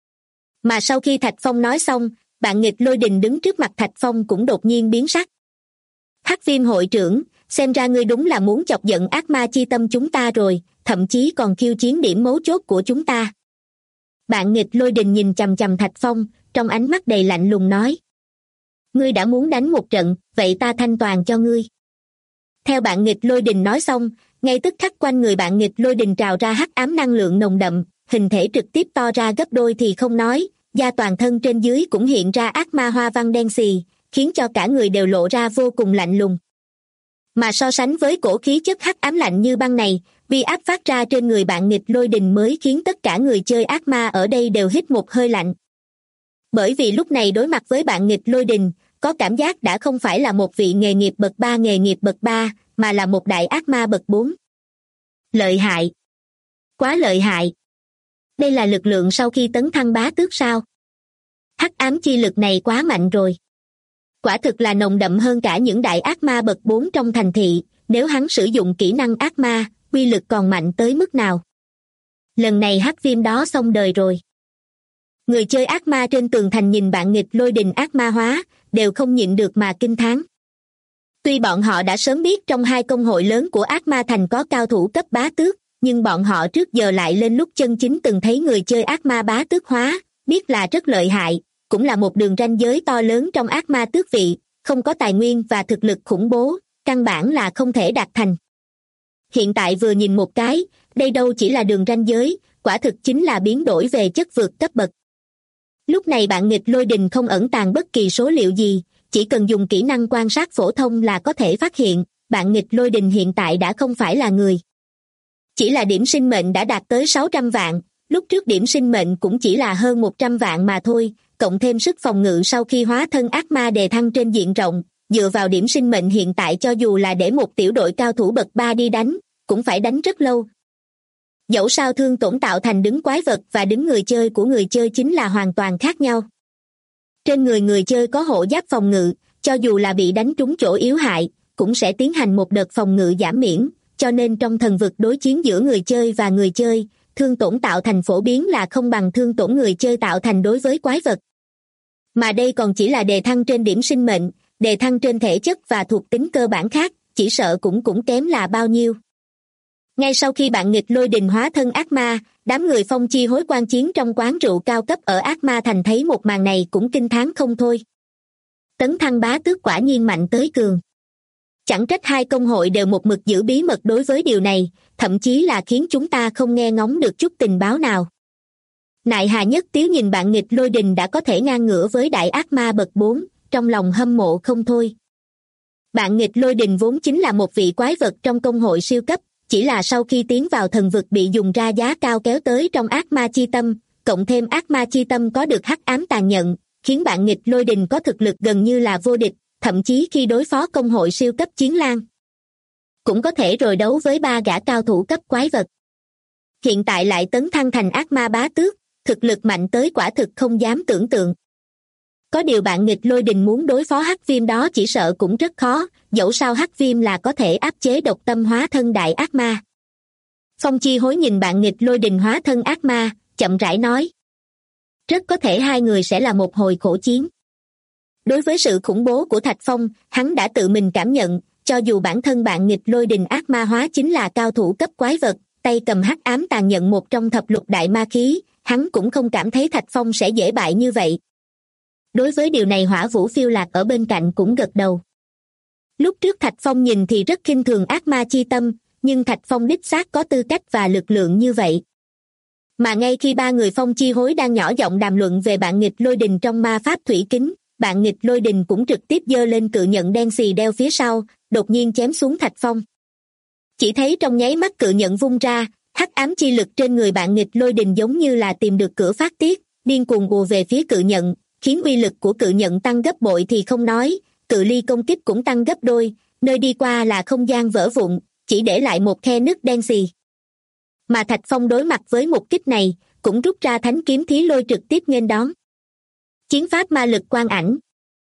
Mà sau khi Thạch Phong nói xong, bạn nghịch Lôi Đình đứng trước mặt Thạch Phong cũng đột nhiên biến sắc. Hắc Viêm hội trưởng, xem ra ngươi đúng là muốn chọc giận ác ma chi tâm chúng ta rồi, thậm chí còn khiêu chiến điểm mấu chốt của chúng ta. Bạn nghịch Lôi Đình nhìn chằm chằm Thạch Phong, trong ánh mắt đầy lạnh lùng nói. Ngươi đã muốn đánh một trận, vậy ta thanh toàn cho ngươi. Theo bạn nghịch Lôi Đình nói xong, ngay tức khắc quanh người bạn nghịch Lôi Đình trào ra hắc ám năng lượng nồng đậm, hình thể trực tiếp to ra gấp đôi thì không nói, da toàn thân trên dưới cũng hiện ra ác ma hoa văn đen xì, khiến cho cả người đều lộ ra vô cùng lạnh lùng. Mà so sánh với cổ khí chất hắc ám lạnh như băng này, uy áp phát ra trên người bạn nghịch Lôi Đình mới khiến tất cả người chơi ác ma ở đây đều hít một hơi lạnh. Bởi vì lúc này đối mặt với bạn nghịch Lôi Đình, có cảm giác đã không phải là một vị nghề nghiệp bậc 3, mà là một đại ác ma bậc 4. Lợi hại. Quá lợi hại. Đây là lực lượng sau khi tấn thăng bá tước sao? Hắc ám chi lực này quá mạnh rồi. Quả thực là nồng đậm hơn cả những đại ác ma bậc 4 trong thành thị, nếu hắn sử dụng kỹ năng ác ma, uy lực còn mạnh tới mức nào? Lần này Hắc Viêm đó xong đời rồi. Người chơi ác ma trên tường thành nhìn bạn nghịch Lôi Đình ác ma hóa, đều không nhịn được mà kinh thán. Tuy bọn họ đã sớm biết trong hai công hội lớn của ác ma thành có cao thủ cấp bá tước, nhưng bọn họ trước giờ lại lên lúc chân chính từng thấy người chơi ác ma bá tước hóa, biết là rất lợi hại, cũng là một đường ranh giới to lớn trong ác ma tước vị, không có tài nguyên và thực lực khủng bố, căn bản là không thể đạt thành. Hiện tại vừa nhìn một cái, đây đâu chỉ là đường ranh giới, quả thực chính là biến đổi về chất vượt cấp bậc. Lúc này bạn nghịch Lôi Đình không ẩn tàng bất kỳ số liệu gì, chỉ cần dùng kỹ năng quan sát phổ thông là có thể phát hiện, bạn nghịch Lôi Đình hiện tại đã không phải là người. Chỉ là điểm sinh mệnh đã đạt tới 600 vạn, lúc trước điểm sinh mệnh cũng chỉ là hơn 100 vạn mà thôi, cộng thêm sức phòng ngự sau khi hóa thân ác ma đề thăng trên diện rộng, dựa vào điểm sinh mệnh hiện tại cho dù là để một tiểu đội cao thủ bậc 3 đi đánh, cũng phải đánh rất lâu. Dẫu sao thương tổn tạo thành đứng quái vật và đứng người chơi của người chơi chính là hoàn toàn khác nhau. Trên người người chơi có hộ giáp phòng ngự, cho dù là bị đánh trúng chỗ yếu hại, cũng sẽ tiến hành một đợt phòng ngự giảm miễn, cho nên trong thần vực đối chiến giữa người chơi và người chơi, thương tổn tạo thành phổ biến là không bằng thương tổn người chơi tạo thành đối với quái vật. Mà đây còn chỉ là đề thăng trên điểm sinh mệnh, đề thăng trên thể chất và thuộc tính cơ bản khác, chỉ sợ cũng kém là bao nhiêu. Ngay sau khi bạn nghịch lôi đình hóa thân ác ma, đám người phong chi hối quan chiến trong quán rượu cao cấp ở Ác Ma Thành thấy một màn này cũng kinh thán không thôi. Tấn thăng bá tước quả nhiên mạnh tới cường. Chẳng trách hai công hội đều một mực giữ bí mật đối với điều này, thậm chí là khiến chúng ta không nghe ngóng được chút tình báo nào. Nại Hà Nhất Tiếu nhìn bạn nghịch lôi đình đã có thể ngang ngửa với đại ác ma bậc 4, trong lòng hâm mộ không thôi. Bạn nghịch lôi đình vốn chính là một vị quái vật trong công hội siêu cấp, chỉ là sau khi tiến vào thần vực bị dùng ra giá cao kéo tới trong ác ma chi tâm, cộng thêm ác ma chi tâm có được hắc ám tàn nhận, khiến bạn nghịch lôi đình có thực lực gần như là vô địch, thậm chí khi đối phó công hội siêu cấp chiến lang cũng có thể rồi đấu với 3 gã cao thủ cấp quái vật. Hiện tại lại tấn thăng thành ác ma bá tước, thực lực mạnh tới quả thực không dám tưởng tượng. Có điều bạn nghịch lôi đình muốn đối phó hắc viêm đó chỉ sợ cũng rất khó, dẫu sao hắc viêm là có thể áp chế độc tâm hóa thân đại ác ma. Phong Chi Hối nhìn bạn nghịch lôi đình hóa thân ác ma, chậm rãi nói. Rất có thể hai người sẽ là một hồi khổ chiến. Đối với sự khủng bố của Thạch Phong, hắn đã tự mình cảm nhận, cho dù bản thân bạn nghịch lôi đình ác ma hóa chính là cao thủ cấp quái vật, tay cầm hắc ám tàn nhận một trong thập lục đại ma khí, hắn cũng không cảm thấy Thạch Phong sẽ dễ bại như vậy. Đối với điều này Hỏa Vũ Phiêu Lạc ở bên cạnh cũng gật đầu. Lúc trước Thạch Phong nhìn thì rất khinh thường ác ma chi tâm, nhưng Thạch Phong đích xác có tư cách và lực lượng như vậy. Mà ngay khi ba người Phong Chi Hối đang nhỏ giọng đàm luận về bạn nghịch lôi đình trong ma pháp thủy kính, bạn nghịch lôi đình cũng trực tiếp giơ lên cự nhận đen xì đeo phía sau, đột nhiên chém xuống Thạch Phong. Chỉ thấy trong nháy mắt cự nhận vung ra, hắc ám chi lực trên người bạn nghịch lôi đình giống như là tìm được cửa phát tiết, điên cuồng ùa về phía cự nhận, khiến uy lực của cự nhận tăng gấp bội thì không nói, cự ly công kích cũng tăng gấp đôi, nơi đi qua là không gian vỡ vụn, chỉ để lại một khe nứt đen xì. Mà Thạch Phong đối mặt với một kích này, cũng rút ra thánh kiếm thí lôi trực tiếp nghênh đón. Chiến pháp ma lực quang ảnh.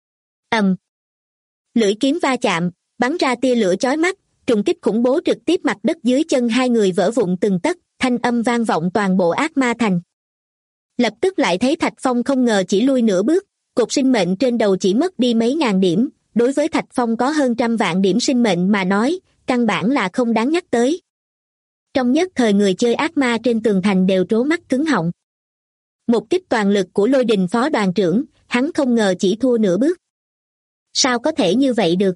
Lưỡi kiếm va chạm, bắn ra tia lửa chói mắt, trùng kích khủng bố trực tiếp mặt đất dưới chân hai người vỡ vụn từng tấc, thanh âm vang vọng toàn bộ Ác Ma Thành. Lập tức lại thấy Thạch Phong không ngờ chỉ lui nửa bước, cột sinh mệnh trên đầu chỉ mất đi mấy ngàn điểm, đối với Thạch Phong có hơn 100.000 điểm sinh mệnh mà nói, căn bản là không đáng nhắc tới. Trong nhất thời người chơi ác ma trên tường thành đều trố mắt cứng họng. Một kích toàn lực của Lôi Đình phó đoàn trưởng, hắn không ngờ chỉ thua nửa bước. Sao có thể như vậy được?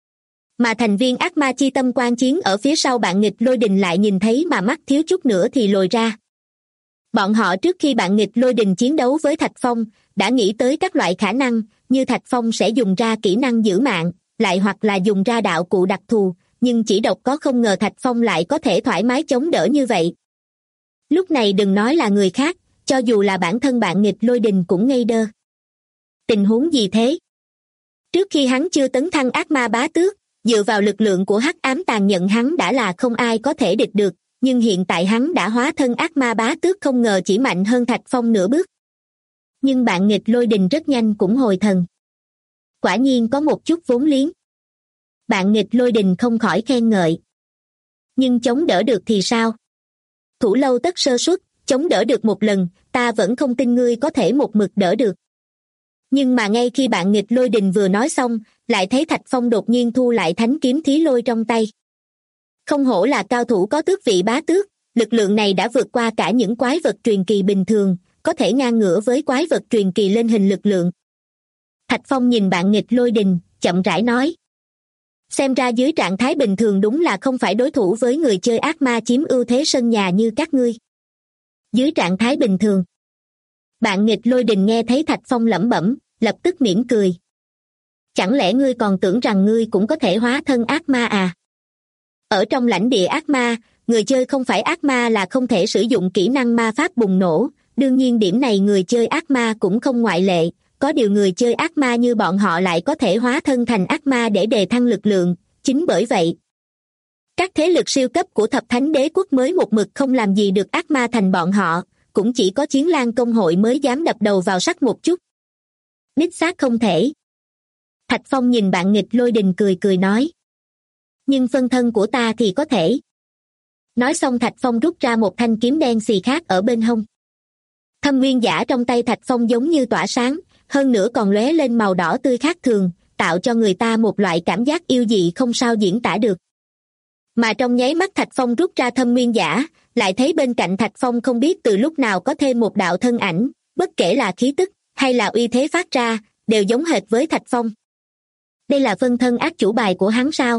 Mà thành viên ác ma chi tâm quan chiến ở phía sau bạn nghịch Lôi Đình lại nhìn thấy mà mắt thiếu chút nữa thì lồi ra. Bọn họ trước khi bạn nghịch Lôi Đình chiến đấu với Thạch Phong, đã nghĩ tới các loại khả năng, như Thạch Phong sẽ dùng ra kỹ năng giữ mạng, lại hoặc là dùng ra đạo cụ đặc thù, nhưng chỉ độc có không ngờ Thạch Phong lại có thể thoải mái chống đỡ như vậy. Lúc này đừng nói là người khác, cho dù là bản thân bạn nghịch Lôi Đình cũng ngây đơ. Tình huống gì thế? Trước khi hắn chưa tấn thăng ác ma bá tước, dựa vào lực lượng của hắc ám tàn nhận hắn đã là không ai có thể địch được, nhưng hiện tại hắn đã hóa thân ác ma bá tước không ngờ chỉ mạnh hơn Thạch Phong nửa bước. Nhưng bạn nghịch Lôi Đình rất nhanh cũng hồi thần. Quả nhiên có một chút vốn liếng. Bạn nghịch Lôi Đình không khỏi khen ngợi. Nhưng chống đỡ được thì sao? Thủ lâu tất sơ suất, chống đỡ được một lần, ta vẫn không tin ngươi có thể một mực đỡ được. Nhưng mà ngay khi bạn nghịch Lôi Đình vừa nói xong, lại thấy Thạch Phong đột nhiên thu lại thánh kiếm thí lôi trong tay. Không hổ là cao thủ có tước vị bá tước, lực lượng này đã vượt qua cả những quái vật truyền kỳ bình thường, có thể ngang ngửa với quái vật truyền kỳ lên hình lực lượng. Thạch Phong nhìn bạn nghịch Lôi Đình, chậm rãi nói. Xem ra dưới trạng thái bình thường đúng là không phải đối thủ với người chơi ác ma chiếm ưu thế sân nhà như các ngươi. Dưới trạng thái bình thường. Bạn nghịch Lôi Đình nghe thấy Thạch Phong lẩm bẩm, lập tức mỉm cười. Chẳng lẽ ngươi còn tưởng rằng ngươi cũng có thể hóa thân ác ma à? Ở trong lãnh địa ác ma, người chơi không phải ác ma là không thể sử dụng kỹ năng ma pháp bùng nổ, đương nhiên điểm này người chơi ác ma cũng không ngoại lệ, có điều người chơi ác ma như bọn họ lại có thể hóa thân thành ác ma để đề thăng lực lượng, chính bởi vậy. Các thế lực siêu cấp của thập thánh đế quốc mới một mực không làm gì được ác ma thành bọn họ, cũng chỉ có Chiến Lang công hội mới dám đập đầu vào sắt một chút. Đích xác không thể. Thạch Phong nhìn bạn nghịch Lôi Đình cười cười nói. Nhưng phân thân của ta thì có thể. Nói xong Thạch Phong rút ra một thanh kiếm đen xì khác ở bên hông. Thâm nguyên giả trong tay Thạch Phong giống như tỏa sáng, hơn nữa còn lóe lên màu đỏ tươi khác thường, tạo cho người ta một loại cảm giác yêu dị không sao diễn tả được. Mà trong nháy mắt Thạch Phong rút ra thâm nguyên giả, lại thấy bên cạnh Thạch Phong không biết từ lúc nào có thêm một đạo thân ảnh, bất kể là khí tức hay là uy thế phát ra, đều giống hệt với Thạch Phong. Đây là phân thân ác chủ bài của hắn sao?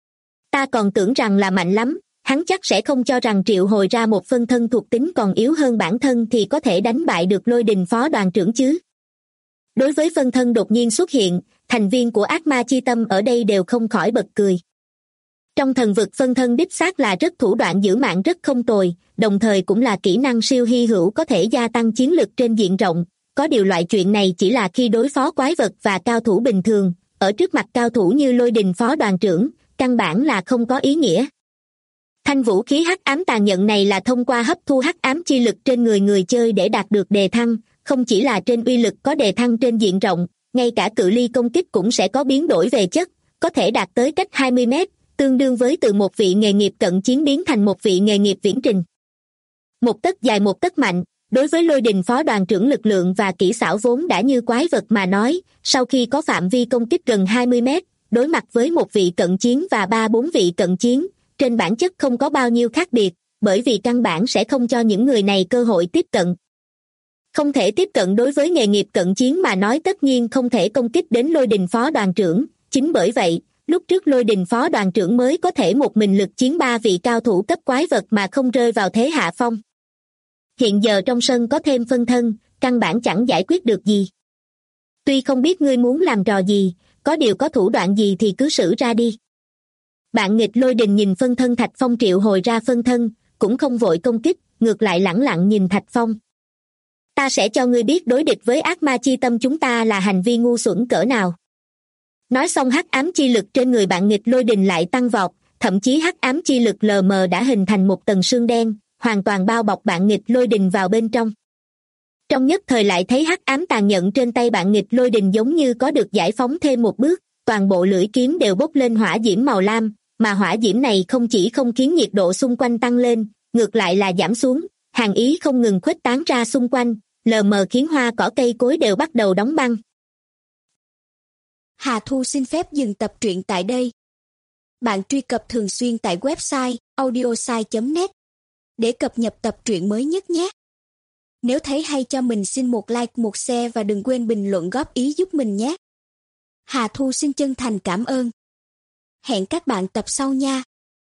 Ta còn tưởng rằng là mạnh lắm, hắn chắc sẽ không cho rằng triệu hồi ra một phân thân thuộc tính còn yếu hơn bản thân thì có thể đánh bại được Lôi Đình phó đoàn trưởng chứ. Đối với phân thân đột nhiên xuất hiện, thành viên của ác ma chi tâm ở đây đều không khỏi bật cười. Trong thần vực phân thân đích xác là rất thủ đoạn giữ mạng rất không tồi, đồng thời cũng là kỹ năng siêu hy hữu có thể gia tăng chiến lực trên diện rộng. Có điều loại chuyện này chỉ là khi đối phó quái vật và cao thủ bình thường, ở trước mặt cao thủ như Lôi Đình phó đoàn trưởng, căn bản là không có ý nghĩa. Thanh vũ khí hắc ám tàn nhẫn này là thông qua hấp thu hắc ám chi lực trên người người chơi để đạt được đề thăng, không chỉ là trên uy lực có đề thăng trên diện rộng, ngay cả cự ly công kích cũng sẽ có biến đổi về chất, có thể đạt tới cách 20 mét, tương đương với từ một vị nghề nghiệp cận chiến biến thành một vị nghề nghiệp viễn trình. Một tấc dài một tấc mạnh, đối với Lôi Đình phó đoàn trưởng lực lượng và kỹ xảo vốn đã như quái vật mà nói, sau khi có phạm vi công kích gần 20 mét, đối mặt với một vị cận chiến và 3-4 vị cận chiến, trên bản chất không có bao nhiêu khác biệt, bởi vì căn bản sẽ không cho những người này cơ hội tiếp cận. Không thể tiếp cận đối với nghề nghiệp cận chiến mà nói tất nhiên không thể công kích đến Lôi Đình phó đoàn trưởng, chính bởi vậy, lúc trước Lôi Đình phó đoàn trưởng mới có thể một mình lực chiến 3 vị cao thủ cấp quái vật mà không rơi vào thế hạ phong. Hiện giờ trong sân có thêm phân thân, căn bản chẳng giải quyết được gì. Tuy không biết ngươi muốn làm trò gì, có điều có thủ đoạn gì thì cứ sử ra đi. Bạn nghịch Lôi Đình nhìn phân thân Thạch Phong triệu hồi ra phân thân, cũng không vội công kích, ngược lại lẳng lặng nhìn Thạch Phong. Ta sẽ cho ngươi biết đối địch với ác ma chi tâm chúng ta là hành vi ngu xuẩn cỡ nào. Nói xong hắc ám chi lực trên người bạn nghịch Lôi Đình lại tăng vọt, thậm chí hắc ám chi lực lờ mờ đã hình thành một tầng sương đen, hoàn toàn bao bọc bạn nghịch Lôi Đình vào bên trong. Trong nhất thời lại thấy hắc ám tàn nhẫn trên tay bạn nghịch Lôi Đình giống như có được giải phóng thêm một bước, toàn bộ lưỡi kiếm đều bốc lên hỏa diễm màu lam, mà hỏa diễm này không chỉ không khiến nhiệt độ xung quanh tăng lên, ngược lại là giảm xuống, hàn ý không ngừng khuếch tán ra xung quanh, lờ mờ khiến hoa cỏ cây cối đều bắt đầu đóng băng. Hà Thu xin phép dừng tập truyện tại đây. Bạn truy cập thường xuyên tại website audiosai.net để cập nhật tập truyện mới nhất nhé. Nếu thấy hay cho mình xin một like, một share và đừng quên bình luận góp ý giúp mình nhé. Hà Thu xin chân thành cảm ơn. Hẹn các bạn tập sau nha.